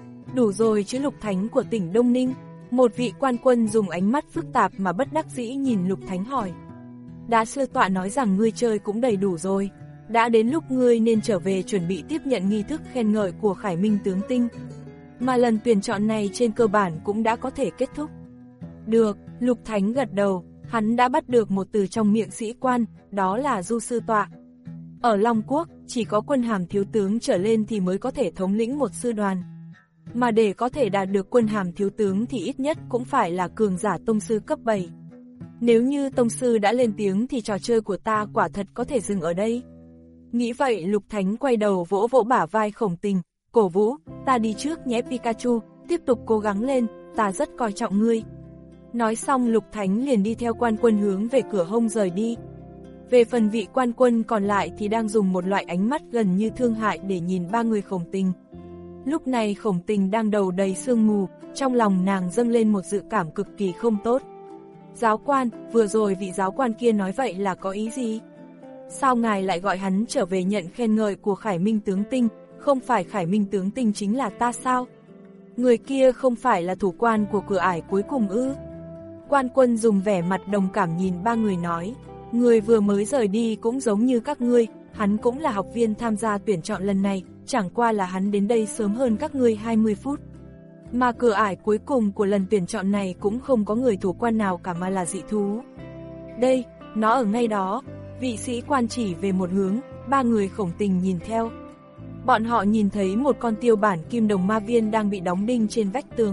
Đủ rồi chứ Lục Thánh của tỉnh Đông Ninh. Một vị quan quân dùng ánh mắt phức tạp mà bất đắc dĩ nhìn Lục Thánh hỏi. Đã sư tọa nói rằng ngươi chơi cũng đầy đủ rồi. Đã đến lúc ngươi nên trở về chuẩn bị tiếp nhận nghi thức khen ngợi của Khải Minh tướng tinh. Mà lần tuyển chọn này trên cơ bản cũng đã có thể kết thúc. Được, Lục Thánh gật đầu, hắn đã bắt được một từ trong miệng sĩ quan, đó là Du sư tọa. Ở Long Quốc, chỉ có quân hàm thiếu tướng trở lên thì mới có thể thống lĩnh một sư đoàn. Mà để có thể đạt được quân hàm thiếu tướng thì ít nhất cũng phải là cường giả tông sư cấp bảy. Nếu như tông sư đã lên tiếng thì trò chơi của ta quả thật có thể dừng ở đây. Nghĩ vậy Lục Thánh quay đầu vỗ vỗ bả vai Khổng Tình, cổ vũ, ta đi trước nhé Pikachu, tiếp tục cố gắng lên, ta rất coi trọng ngươi. Nói xong Lục Thánh liền đi theo quan quân hướng về cửa hông rời đi. Về phần vị quan quân còn lại thì đang dùng một loại ánh mắt gần như thương hại để nhìn ba người Khổng Tình. Lúc này Khổng Tình đang đầu đầy sương mù, trong lòng nàng dâng lên một dự cảm cực kỳ không tốt. Giáo quan, vừa rồi vị giáo quan kia nói vậy là có ý gì? Sao ngài lại gọi hắn trở về nhận khen ngợi của Khải Minh tướng tinh, không phải Khải Minh tướng tinh chính là ta sao? Người kia không phải là thủ quan của cửa ải cuối cùng ư? Quan quân dùng vẻ mặt đồng cảm nhìn ba người nói, người vừa mới rời đi cũng giống như các ngươi, hắn cũng là học viên tham gia tuyển chọn lần này, chẳng qua là hắn đến đây sớm hơn các ngươi hai mươi phút. Mà cửa ải cuối cùng của lần tuyển chọn này cũng không có người thủ quan nào cả mà là dị thú. Đây, nó ở ngay đó, vị sĩ quan chỉ về một hướng, ba người Khổng Tình nhìn theo. Bọn họ nhìn thấy một con tiêu bản kim đồng ma viên đang bị đóng đinh trên vách tường.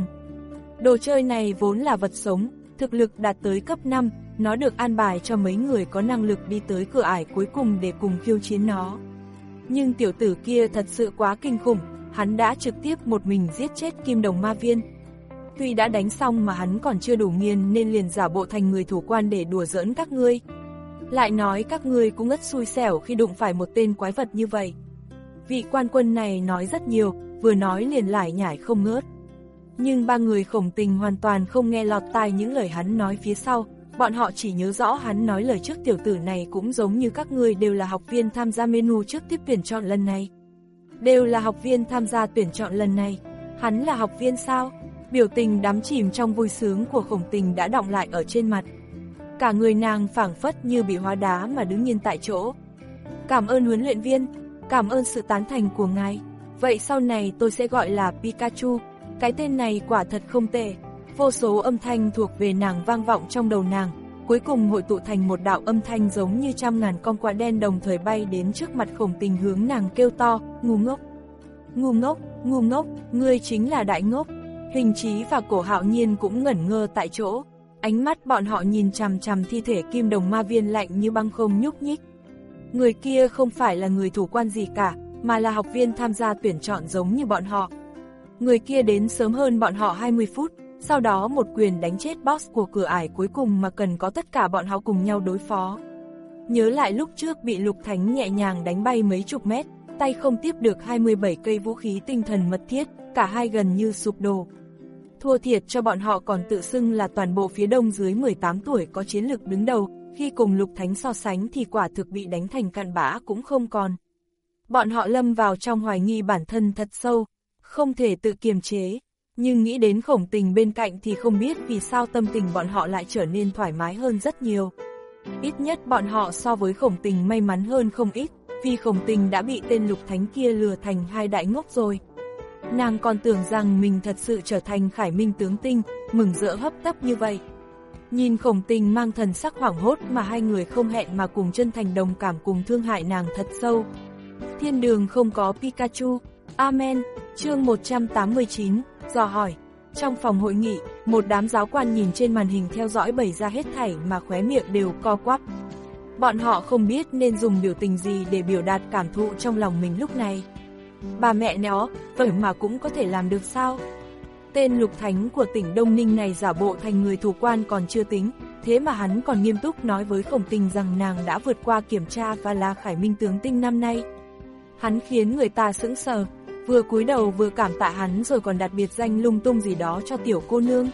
Đồ chơi này vốn là vật sống, thực lực đạt tới cấp năm, nó được an bài cho mấy người có năng lực đi tới cửa ải cuối cùng để cùng khiêu chiến nó. Nhưng tiểu tử kia thật sự quá kinh khủng, hắn đã trực tiếp một mình giết chết kim đồng ma viên. Tuy đã đánh xong mà hắn còn chưa đủ nghiền nên liền giả bộ thành người thủ quan để đùa giỡn các ngươi. Lại nói các ngươi cũng ngất xui xẻo khi đụng phải một tên quái vật như vậy. Vị quan quân này nói rất nhiều, vừa nói liền lải nhải không ngớt. Nhưng ba người Khổng Tình hoàn toàn không nghe lọt tai những lời hắn nói phía sau, bọn họ chỉ nhớ rõ hắn nói lời trước tiểu tử này cũng giống như các ngươi đều là học viên tham gia menu trước tiếp tuyển chọn lần này. Đều là học viên tham gia tuyển chọn lần này, hắn là học viên sao? Biểu tình đắm chìm trong vui sướng của Khổng Tình đã đọng lại ở trên mặt. Cả người nàng phảng phất như bị hóa đá mà đứng yên tại chỗ. Cảm ơn huấn luyện viên, cảm ơn sự tán thành của ngài. Vậy sau này tôi sẽ gọi là Pikachu, cái tên này quả thật không tệ. Vô số âm thanh thuộc về nàng vang vọng trong đầu nàng, cuối cùng hội tụ thành một đạo âm thanh giống như trăm ngàn con quạ đen đồng thời bay đến trước mặt Khổng Tình hướng nàng kêu to, ngu ngốc. Ngu ngốc, ngu ngốc, ngươi chính là đại ngốc. Hình Chí và Cổ Hạo Nhiên cũng ngẩn ngơ tại chỗ. Ánh mắt bọn họ nhìn chằm chằm thi thể kim đồng ma viên lạnh như băng không nhúc nhích. Người kia không phải là người thủ quan gì cả, mà là học viên tham gia tuyển chọn giống như bọn họ. Người kia đến sớm hơn bọn họ hai mươi phút, sau đó một quyền đánh chết boss của cửa ải cuối cùng mà cần có tất cả bọn họ cùng nhau đối phó. Nhớ lại lúc trước bị Lục Thánh nhẹ nhàng đánh bay mấy chục mét, tay không tiếp được hai mươi bảy cây vũ khí tinh thần mật thiết, cả hai gần như sụp đổ. Thua thiệt cho bọn họ còn tự xưng là toàn bộ phía đông dưới mười tám tuổi có chiến lực đứng đầu, khi cùng Lục Thánh so sánh thì quả thực bị đánh thành cặn bã cũng không còn. Bọn họ lâm vào trong hoài nghi bản thân thật sâu, không thể tự kiềm chế, nhưng nghĩ đến Khổng Tình bên cạnh thì không biết vì sao tâm tình bọn họ lại trở nên thoải mái hơn rất nhiều. Ít nhất bọn họ so với Khổng Tình may mắn hơn không ít, vì Khổng Tình đã bị tên Lục Thánh kia lừa thành hai đại ngốc rồi. Nàng còn tưởng rằng mình thật sự trở thành Khải Minh tướng tinh, mừng rỡ hấp tấp như vậy. Nhìn Khổng Tình mang thần sắc hoảng hốt mà hai người không hẹn mà cùng chân thành đồng cảm cùng thương hại nàng thật sâu. Thiên đường không có Pikachu. Amen. Chương một trăm tám mươi chín, dò hỏi. Trong phòng hội nghị, một đám giáo quan nhìn trên màn hình theo dõi bày ra hết thảy mà khóe miệng đều co quắp. Bọn họ không biết nên dùng biểu tình gì để biểu đạt cảm thụ trong lòng mình lúc này. Bà mẹ nó, vậy mà cũng có thể làm được sao? Tên Lục Thánh của tỉnh Đông Ninh này giả bộ thành người thủ quan còn chưa tính, thế mà hắn còn nghiêm túc nói với Khổng Tình rằng nàng đã vượt qua kiểm tra và là Khải Minh tướng tinh năm nay. Hắn khiến người ta sững sờ, vừa cúi đầu vừa cảm tạ hắn rồi còn đặt biệt danh lung tung gì đó cho tiểu cô nương.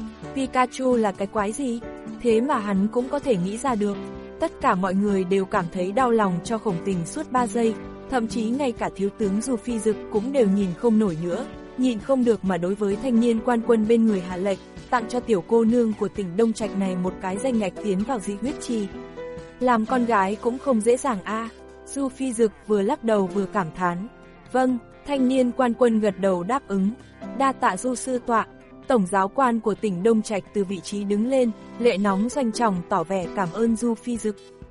Pikachu là cái quái gì? Thế mà hắn cũng có thể nghĩ ra được. Tất cả mọi người đều cảm thấy đau lòng cho Khổng Tình suốt ba giây, thậm chí ngay cả thiếu tướng Du Phi Dực cũng đều nhìn không nổi nữa, nhịn không được mà đối với thanh niên quan quân bên người hạ lệnh, tặng cho tiểu cô nương của tỉnh Đông Trạch này một cái danh ngạch tiến vào dị huyết trì. Làm con gái cũng không dễ dàng a. À. Du Phi Dực vừa lắc đầu vừa cảm thán. Vâng, thanh niên quan quân gật đầu đáp ứng. Đa tạ Du sư tọa. Tổng giáo quan của tỉnh Đông Trạch từ vị trí đứng lên, lệ nóng doanh trọng tỏ vẻ cảm ơn Du Phi Dực.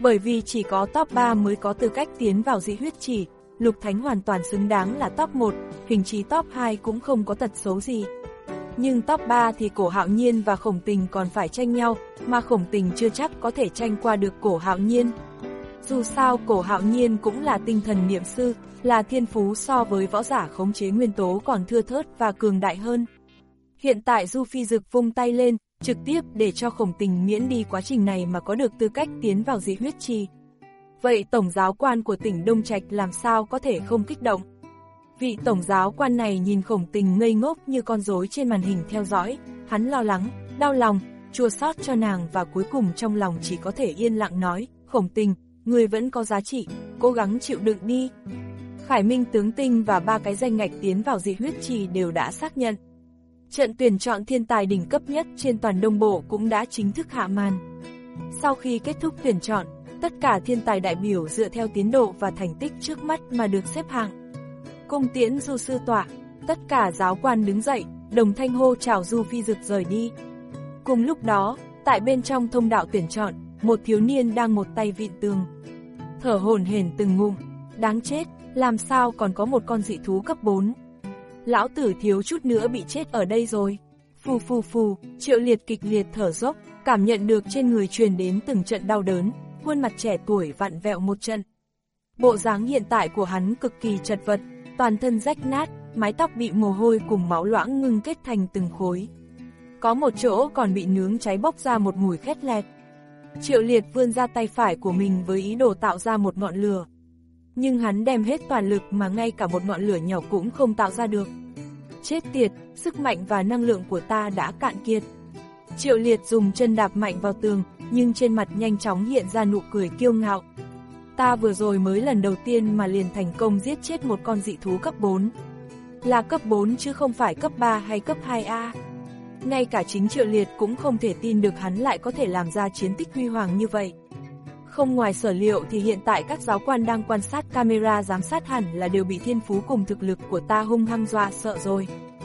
Bởi vì chỉ có top ba mới có tư cách tiến vào dị huyết chỉ, Lục Thánh hoàn toàn xứng đáng là top một, hình chí top hai cũng không có tật xấu gì. Nhưng top ba thì Cổ Hạo Nhiên và Khổng Tình còn phải tranh nhau, mà Khổng Tình chưa chắc có thể tranh qua được Cổ Hạo Nhiên. Dù sao Cổ Hạo Nhiên cũng là tinh thần niệm sư, là thiên phú so với võ giả khống chế nguyên tố còn thưa thớt và cường đại hơn. Hiện tại Du Phi Dực vung tay lên, trực tiếp để cho Khổng Tình miễn đi quá trình này mà có được tư cách tiến vào dị huyết trì. Vậy tổng giáo quan của tỉnh Đông Trạch làm sao có thể không kích động? Vị tổng giáo quan này nhìn Khổng Tình ngây ngốc như con rối trên màn hình theo dõi, hắn lo lắng, đau lòng, chua xót cho nàng và cuối cùng trong lòng chỉ có thể yên lặng nói, Khổng Tình, người vẫn có giá trị, cố gắng chịu đựng đi. Khải Minh tướng tinh và ba cái danh ngạch tiến vào dị huyết trì đều đã xác nhận. Trận tuyển chọn thiên tài đỉnh cấp nhất trên toàn Đông Bộ cũng đã chính thức hạ màn. Sau khi kết thúc tuyển chọn, tất cả thiên tài đại biểu dựa theo tiến độ và thành tích trước mắt mà được xếp hạng. Cung tiễn Du sư tọa, tất cả giáo quan đứng dậy, đồng thanh hô chào Du Phi Dực rời đi. Cùng lúc đó, tại bên trong thông đạo tuyển chọn, một thiếu niên đang một tay vịn tường, thở hổn hển từng ngụm, đáng chết, làm sao còn có một con dị thú cấp bốn. Lão tử thiếu chút nữa bị chết ở đây rồi. Phù phù phù, Triệu Liệt kịch liệt thở dốc, cảm nhận được trên người truyền đến từng trận đau đớn, khuôn mặt trẻ tuổi vặn vẹo một trận. Bộ dáng hiện tại của hắn cực kỳ chật vật, toàn thân rách nát, mái tóc bị mồ hôi cùng máu loãng ngưng kết thành từng khối. Có một chỗ còn bị nướng cháy bốc ra một mùi khét lẹt. Triệu Liệt vươn ra tay phải của mình với ý đồ tạo ra một ngọn lửa. Nhưng hắn đem hết toàn lực mà ngay cả một ngọn lửa nhỏ cũng không tạo ra được. Chết tiệt, sức mạnh và năng lượng của ta đã cạn kiệt. Triệu Liệt dùng chân đạp mạnh vào tường, nhưng trên mặt nhanh chóng hiện ra nụ cười kiêu ngạo. Ta vừa rồi mới lần đầu tiên mà liền thành công giết chết một con dị thú cấp bốn. Là cấp bốn chứ không phải cấp ba hay cấp hai A. Ngay cả chính Triệu Liệt cũng không thể tin được hắn lại có thể làm ra chiến tích huy hoàng như vậy. Không ngoài sở liệu thì hiện tại các giáo quan đang quan sát camera giám sát hẳn là đều bị thiên phú cùng thực lực của ta hung hăng dọa sợ rồi.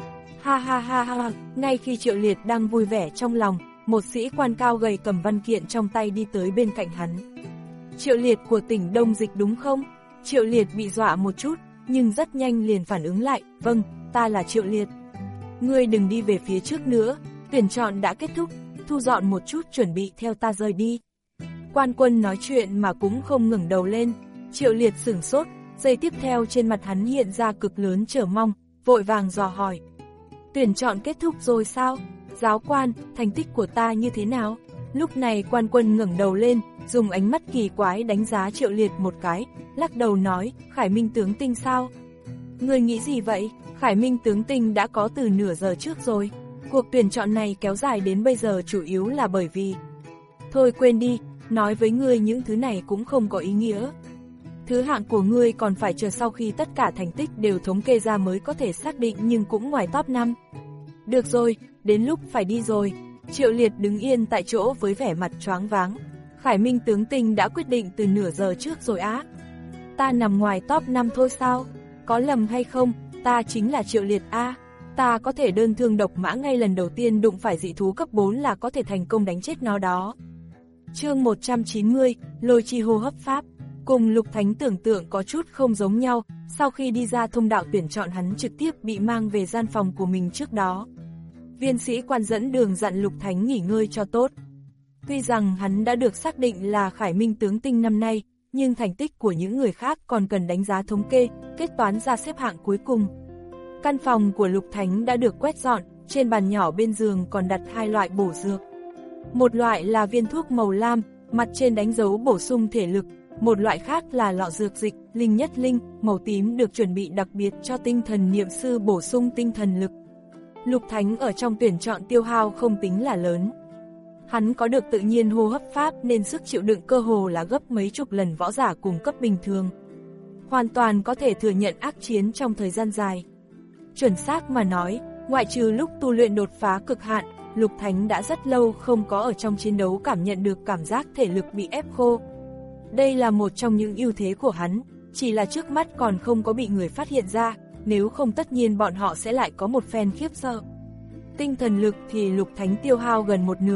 Ha ha ha ha, ngay khi Triệu Liệt đang vui vẻ trong lòng, một sĩ quan cao gầy cầm văn kiện trong tay đi tới bên cạnh hắn. Triệu Liệt của tỉnh Đông Dịch đúng không? Triệu Liệt bị dọa một chút, nhưng rất nhanh liền phản ứng lại, vâng, ta là Triệu Liệt. Ngươi đừng đi về phía trước nữa, tuyển chọn đã kết thúc, thu dọn một chút chuẩn bị theo ta rời đi. Quan quân nói chuyện mà cũng không ngẩng đầu lên. Triệu Liệt sửng sốt, giây tiếp theo trên mặt hắn hiện ra cực lớn chờ mong, vội vàng dò hỏi. Tuyển chọn kết thúc rồi sao? Giáo quan, thành tích của ta như thế nào? Lúc này quan quân ngẩng đầu lên, dùng ánh mắt kỳ quái đánh giá Triệu Liệt một cái, lắc đầu nói, Khải Minh tướng tinh sao? Người nghĩ gì vậy? Khải Minh tướng tinh đã có từ nửa giờ trước rồi. Cuộc tuyển chọn này kéo dài đến bây giờ chủ yếu là bởi vì... Thôi quên đi, nói với ngươi những thứ này cũng không có ý nghĩa. Thứ hạng của ngươi còn phải chờ sau khi tất cả thành tích đều thống kê ra mới có thể xác định, nhưng cũng ngoài top năm. Được rồi, đến lúc phải đi rồi. Triệu Liệt đứng yên tại chỗ với vẻ mặt choáng váng. Khải Minh tướng tinh đã quyết định từ nửa giờ trước rồi á. Ta nằm ngoài top năm thôi sao? Có lầm hay không? Ta chính là Triệu Liệt A. Ta có thể đơn thương độc mã ngay lần đầu tiên đụng phải dị thú cấp bốn là có thể thành công đánh chết nó đó. Chương một trăm chín mươi, Lôi chi hô hấp pháp. Cùng Lục Thánh tưởng tượng có chút không giống nhau, sau khi đi ra thông đạo tuyển chọn hắn trực tiếp bị mang về gian phòng của mình trước đó. Viên sĩ quan dẫn đường dặn Lục Thánh nghỉ ngơi cho tốt. Tuy rằng hắn đã được xác định là Khải Minh tướng tinh năm nay, nhưng thành tích của những người khác còn cần đánh giá thống kê, kết toán ra xếp hạng cuối cùng. Căn phòng của Lục Thánh đã được quét dọn, trên bàn nhỏ bên giường còn đặt hai loại bổ dược. Một loại là viên thuốc màu lam, mặt trên đánh dấu bổ sung thể lực, một loại khác là lọ dược dịch, linh nhất linh, màu tím được chuẩn bị đặc biệt cho tinh thần niệm sư bổ sung tinh thần lực. Lục Thánh ở trong tuyển chọn tiêu hao không tính là lớn. Hắn có được tự nhiên hô hấp pháp nên sức chịu đựng cơ hồ là gấp mấy chục lần võ giả cùng cấp bình thường. Hoàn toàn có thể thừa nhận ác chiến trong thời gian dài. Chuẩn xác mà nói, ngoại trừ lúc tu luyện đột phá cực hạn, Lục Thánh đã rất lâu không có ở trong chiến đấu cảm nhận được cảm giác thể lực bị ép khô. Đây là một trong những ưu thế của hắn, chỉ là trước mắt còn không có bị người phát hiện ra, nếu không tất nhiên bọn họ sẽ lại có một phen khiếp sợ. Tinh thần lực thì Lục Thánh tiêu hao gần một nửa,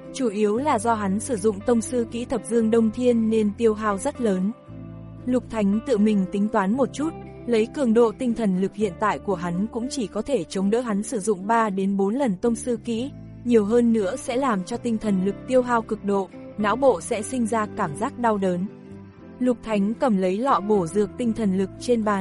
Chủ yếu là do hắn sử dụng tông sư kỹ thập dương đông thiên nên tiêu hao rất lớn. Lục Thánh tự mình tính toán một chút, lấy cường độ tinh thần lực hiện tại của hắn cũng chỉ có thể chống đỡ hắn sử dụng ba đến bốn lần tông sư kỹ, nhiều hơn nữa sẽ làm cho tinh thần lực tiêu hao cực độ, não bộ sẽ sinh ra cảm giác đau đớn. Lục Thánh cầm lấy lọ bổ dược tinh thần lực trên bàn,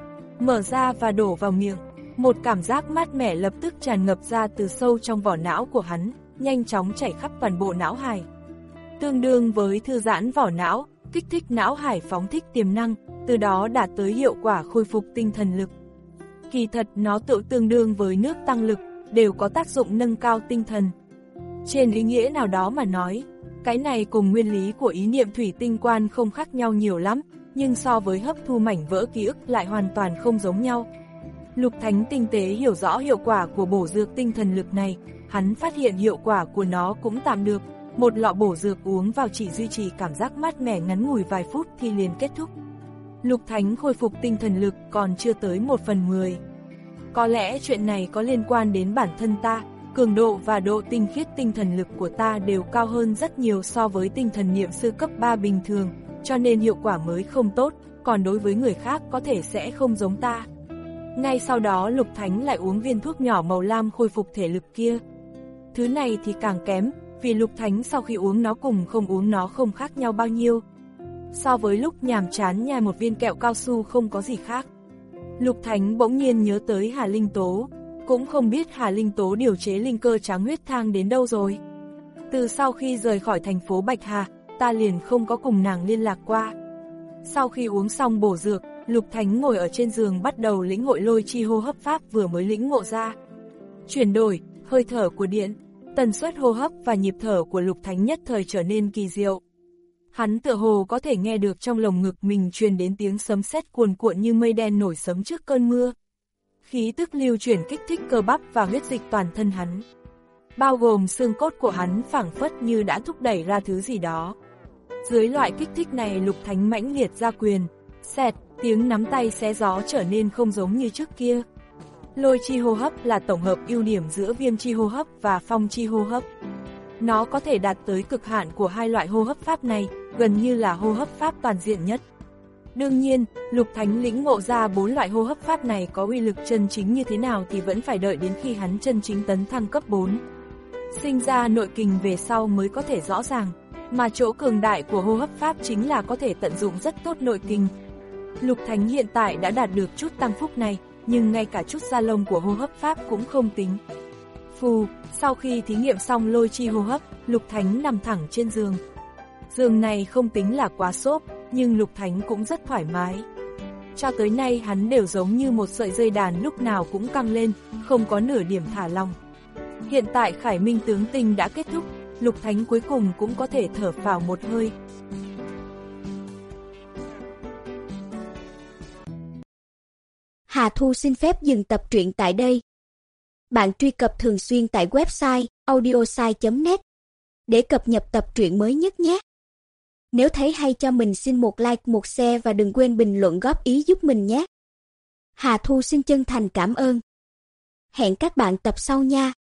mở ra và đổ vào miệng, một cảm giác mát mẻ lập tức tràn ngập ra từ sâu trong vỏ não của hắn, nhanh chóng chảy khắp toàn bộ não hải. Tương đương với thư giãn vỏ não, kích thích não hải phóng thích tiềm năng, từ đó đạt tới hiệu quả khôi phục tinh thần lực. Kỳ thật nó tự tương đương với nước tăng lực, đều có tác dụng nâng cao tinh thần. Trên ý nghĩa nào đó mà nói, cái này cùng nguyên lý của ý niệm thủy tinh quan không khác nhau nhiều lắm, nhưng so với hấp thu mảnh vỡ ký ức lại hoàn toàn không giống nhau. Lục Thánh tinh tế hiểu rõ hiệu quả của bổ dược tinh thần lực này, hắn phát hiện hiệu quả của nó cũng tạm được, một lọ bổ dược uống vào chỉ duy trì cảm giác mát mẻ ngắn ngủi vài phút thì liền kết thúc. Lục Thánh khôi phục tinh thần lực còn chưa tới một phần mười. Có lẽ chuyện này có liên quan đến bản thân ta, cường độ và độ tinh khiết tinh thần lực của ta đều cao hơn rất nhiều so với tinh thần niệm sư cấp ba bình thường, cho nên hiệu quả mới không tốt, còn đối với người khác có thể sẽ không giống ta. Ngay sau đó Lục Thánh lại uống viên thuốc nhỏ màu lam khôi phục thể lực kia. Thứ này thì càng kém, vì Lục Thánh sau khi uống nó cùng không uống nó không khác nhau bao nhiêu. So với lúc nhàm chán nhai một viên kẹo cao su không có gì khác. Lục Thánh bỗng nhiên nhớ tới Hà Linh Tố, cũng không biết Hà Linh Tố điều chế linh cơ tráng huyết thang đến đâu rồi. Từ sau khi rời khỏi thành phố Bạch Hà, ta liền không có cùng nàng liên lạc qua. Sau khi uống xong bổ dược, Lục Thánh ngồi ở trên giường bắt đầu lĩnh hội lôi chi hô hấp pháp vừa mới lĩnh ngộ ra. Chuyển đổi, hơi thở của điện, tần suất hô hấp và nhịp thở của Lục Thánh nhất thời trở nên kỳ diệu. Hắn tựa hồ có thể nghe được trong lồng ngực mình truyền đến tiếng sấm sét cuồn cuộn như mây đen nổi sấm trước cơn mưa. Khí tức lưu chuyển kích thích cơ bắp và huyết dịch toàn thân hắn. Bao gồm xương cốt của hắn phảng phất như đã thúc đẩy ra thứ gì đó. Dưới loại kích thích này Lục Thánh mãnh liệt ra quyền, xẹt, tiếng nắm tay xé gió trở nên không giống như trước kia. Lôi chi hô hấp là tổng hợp ưu điểm giữa viêm chi hô hấp và phong chi hô hấp. Nó có thể đạt tới cực hạn của hai loại hô hấp pháp này, gần như là hô hấp pháp toàn diện nhất. Đương nhiên, Lục Thánh lĩnh ngộ ra bốn loại hô hấp pháp này có uy lực chân chính như thế nào thì vẫn phải đợi đến khi hắn chân chính tấn thăng cấp bốn. Sinh ra nội kình về sau mới có thể rõ ràng, mà chỗ cường đại của hô hấp pháp chính là có thể tận dụng rất tốt nội kình. Lục Thánh hiện tại đã đạt được chút tăng phúc này, nhưng ngay cả chút da lông của hô hấp pháp cũng không tính. Phù, sau khi thí nghiệm xong lôi chi hô hấp, Lục Thánh nằm thẳng trên giường. Giường này không tính là quá xốp, nhưng Lục Thánh cũng rất thoải mái. Cho tới nay hắn đều giống như một sợi dây đàn lúc nào cũng căng lên, không có nửa điểm thả lỏng. Hiện tại Khải Minh tướng tinh đã kết thúc, Lục Thánh cuối cùng cũng có thể thở phào một hơi. Hà Thu xin phép dừng tập truyện tại đây. Bạn truy cập thường xuyên tại website audiosai chấm net để cập nhật tập truyện mới nhất nhé. Nếu thấy hay cho mình xin một like, một share và đừng quên bình luận góp ý giúp mình nhé. Hà Thu xin chân thành cảm ơn. Hẹn các bạn tập sau nha.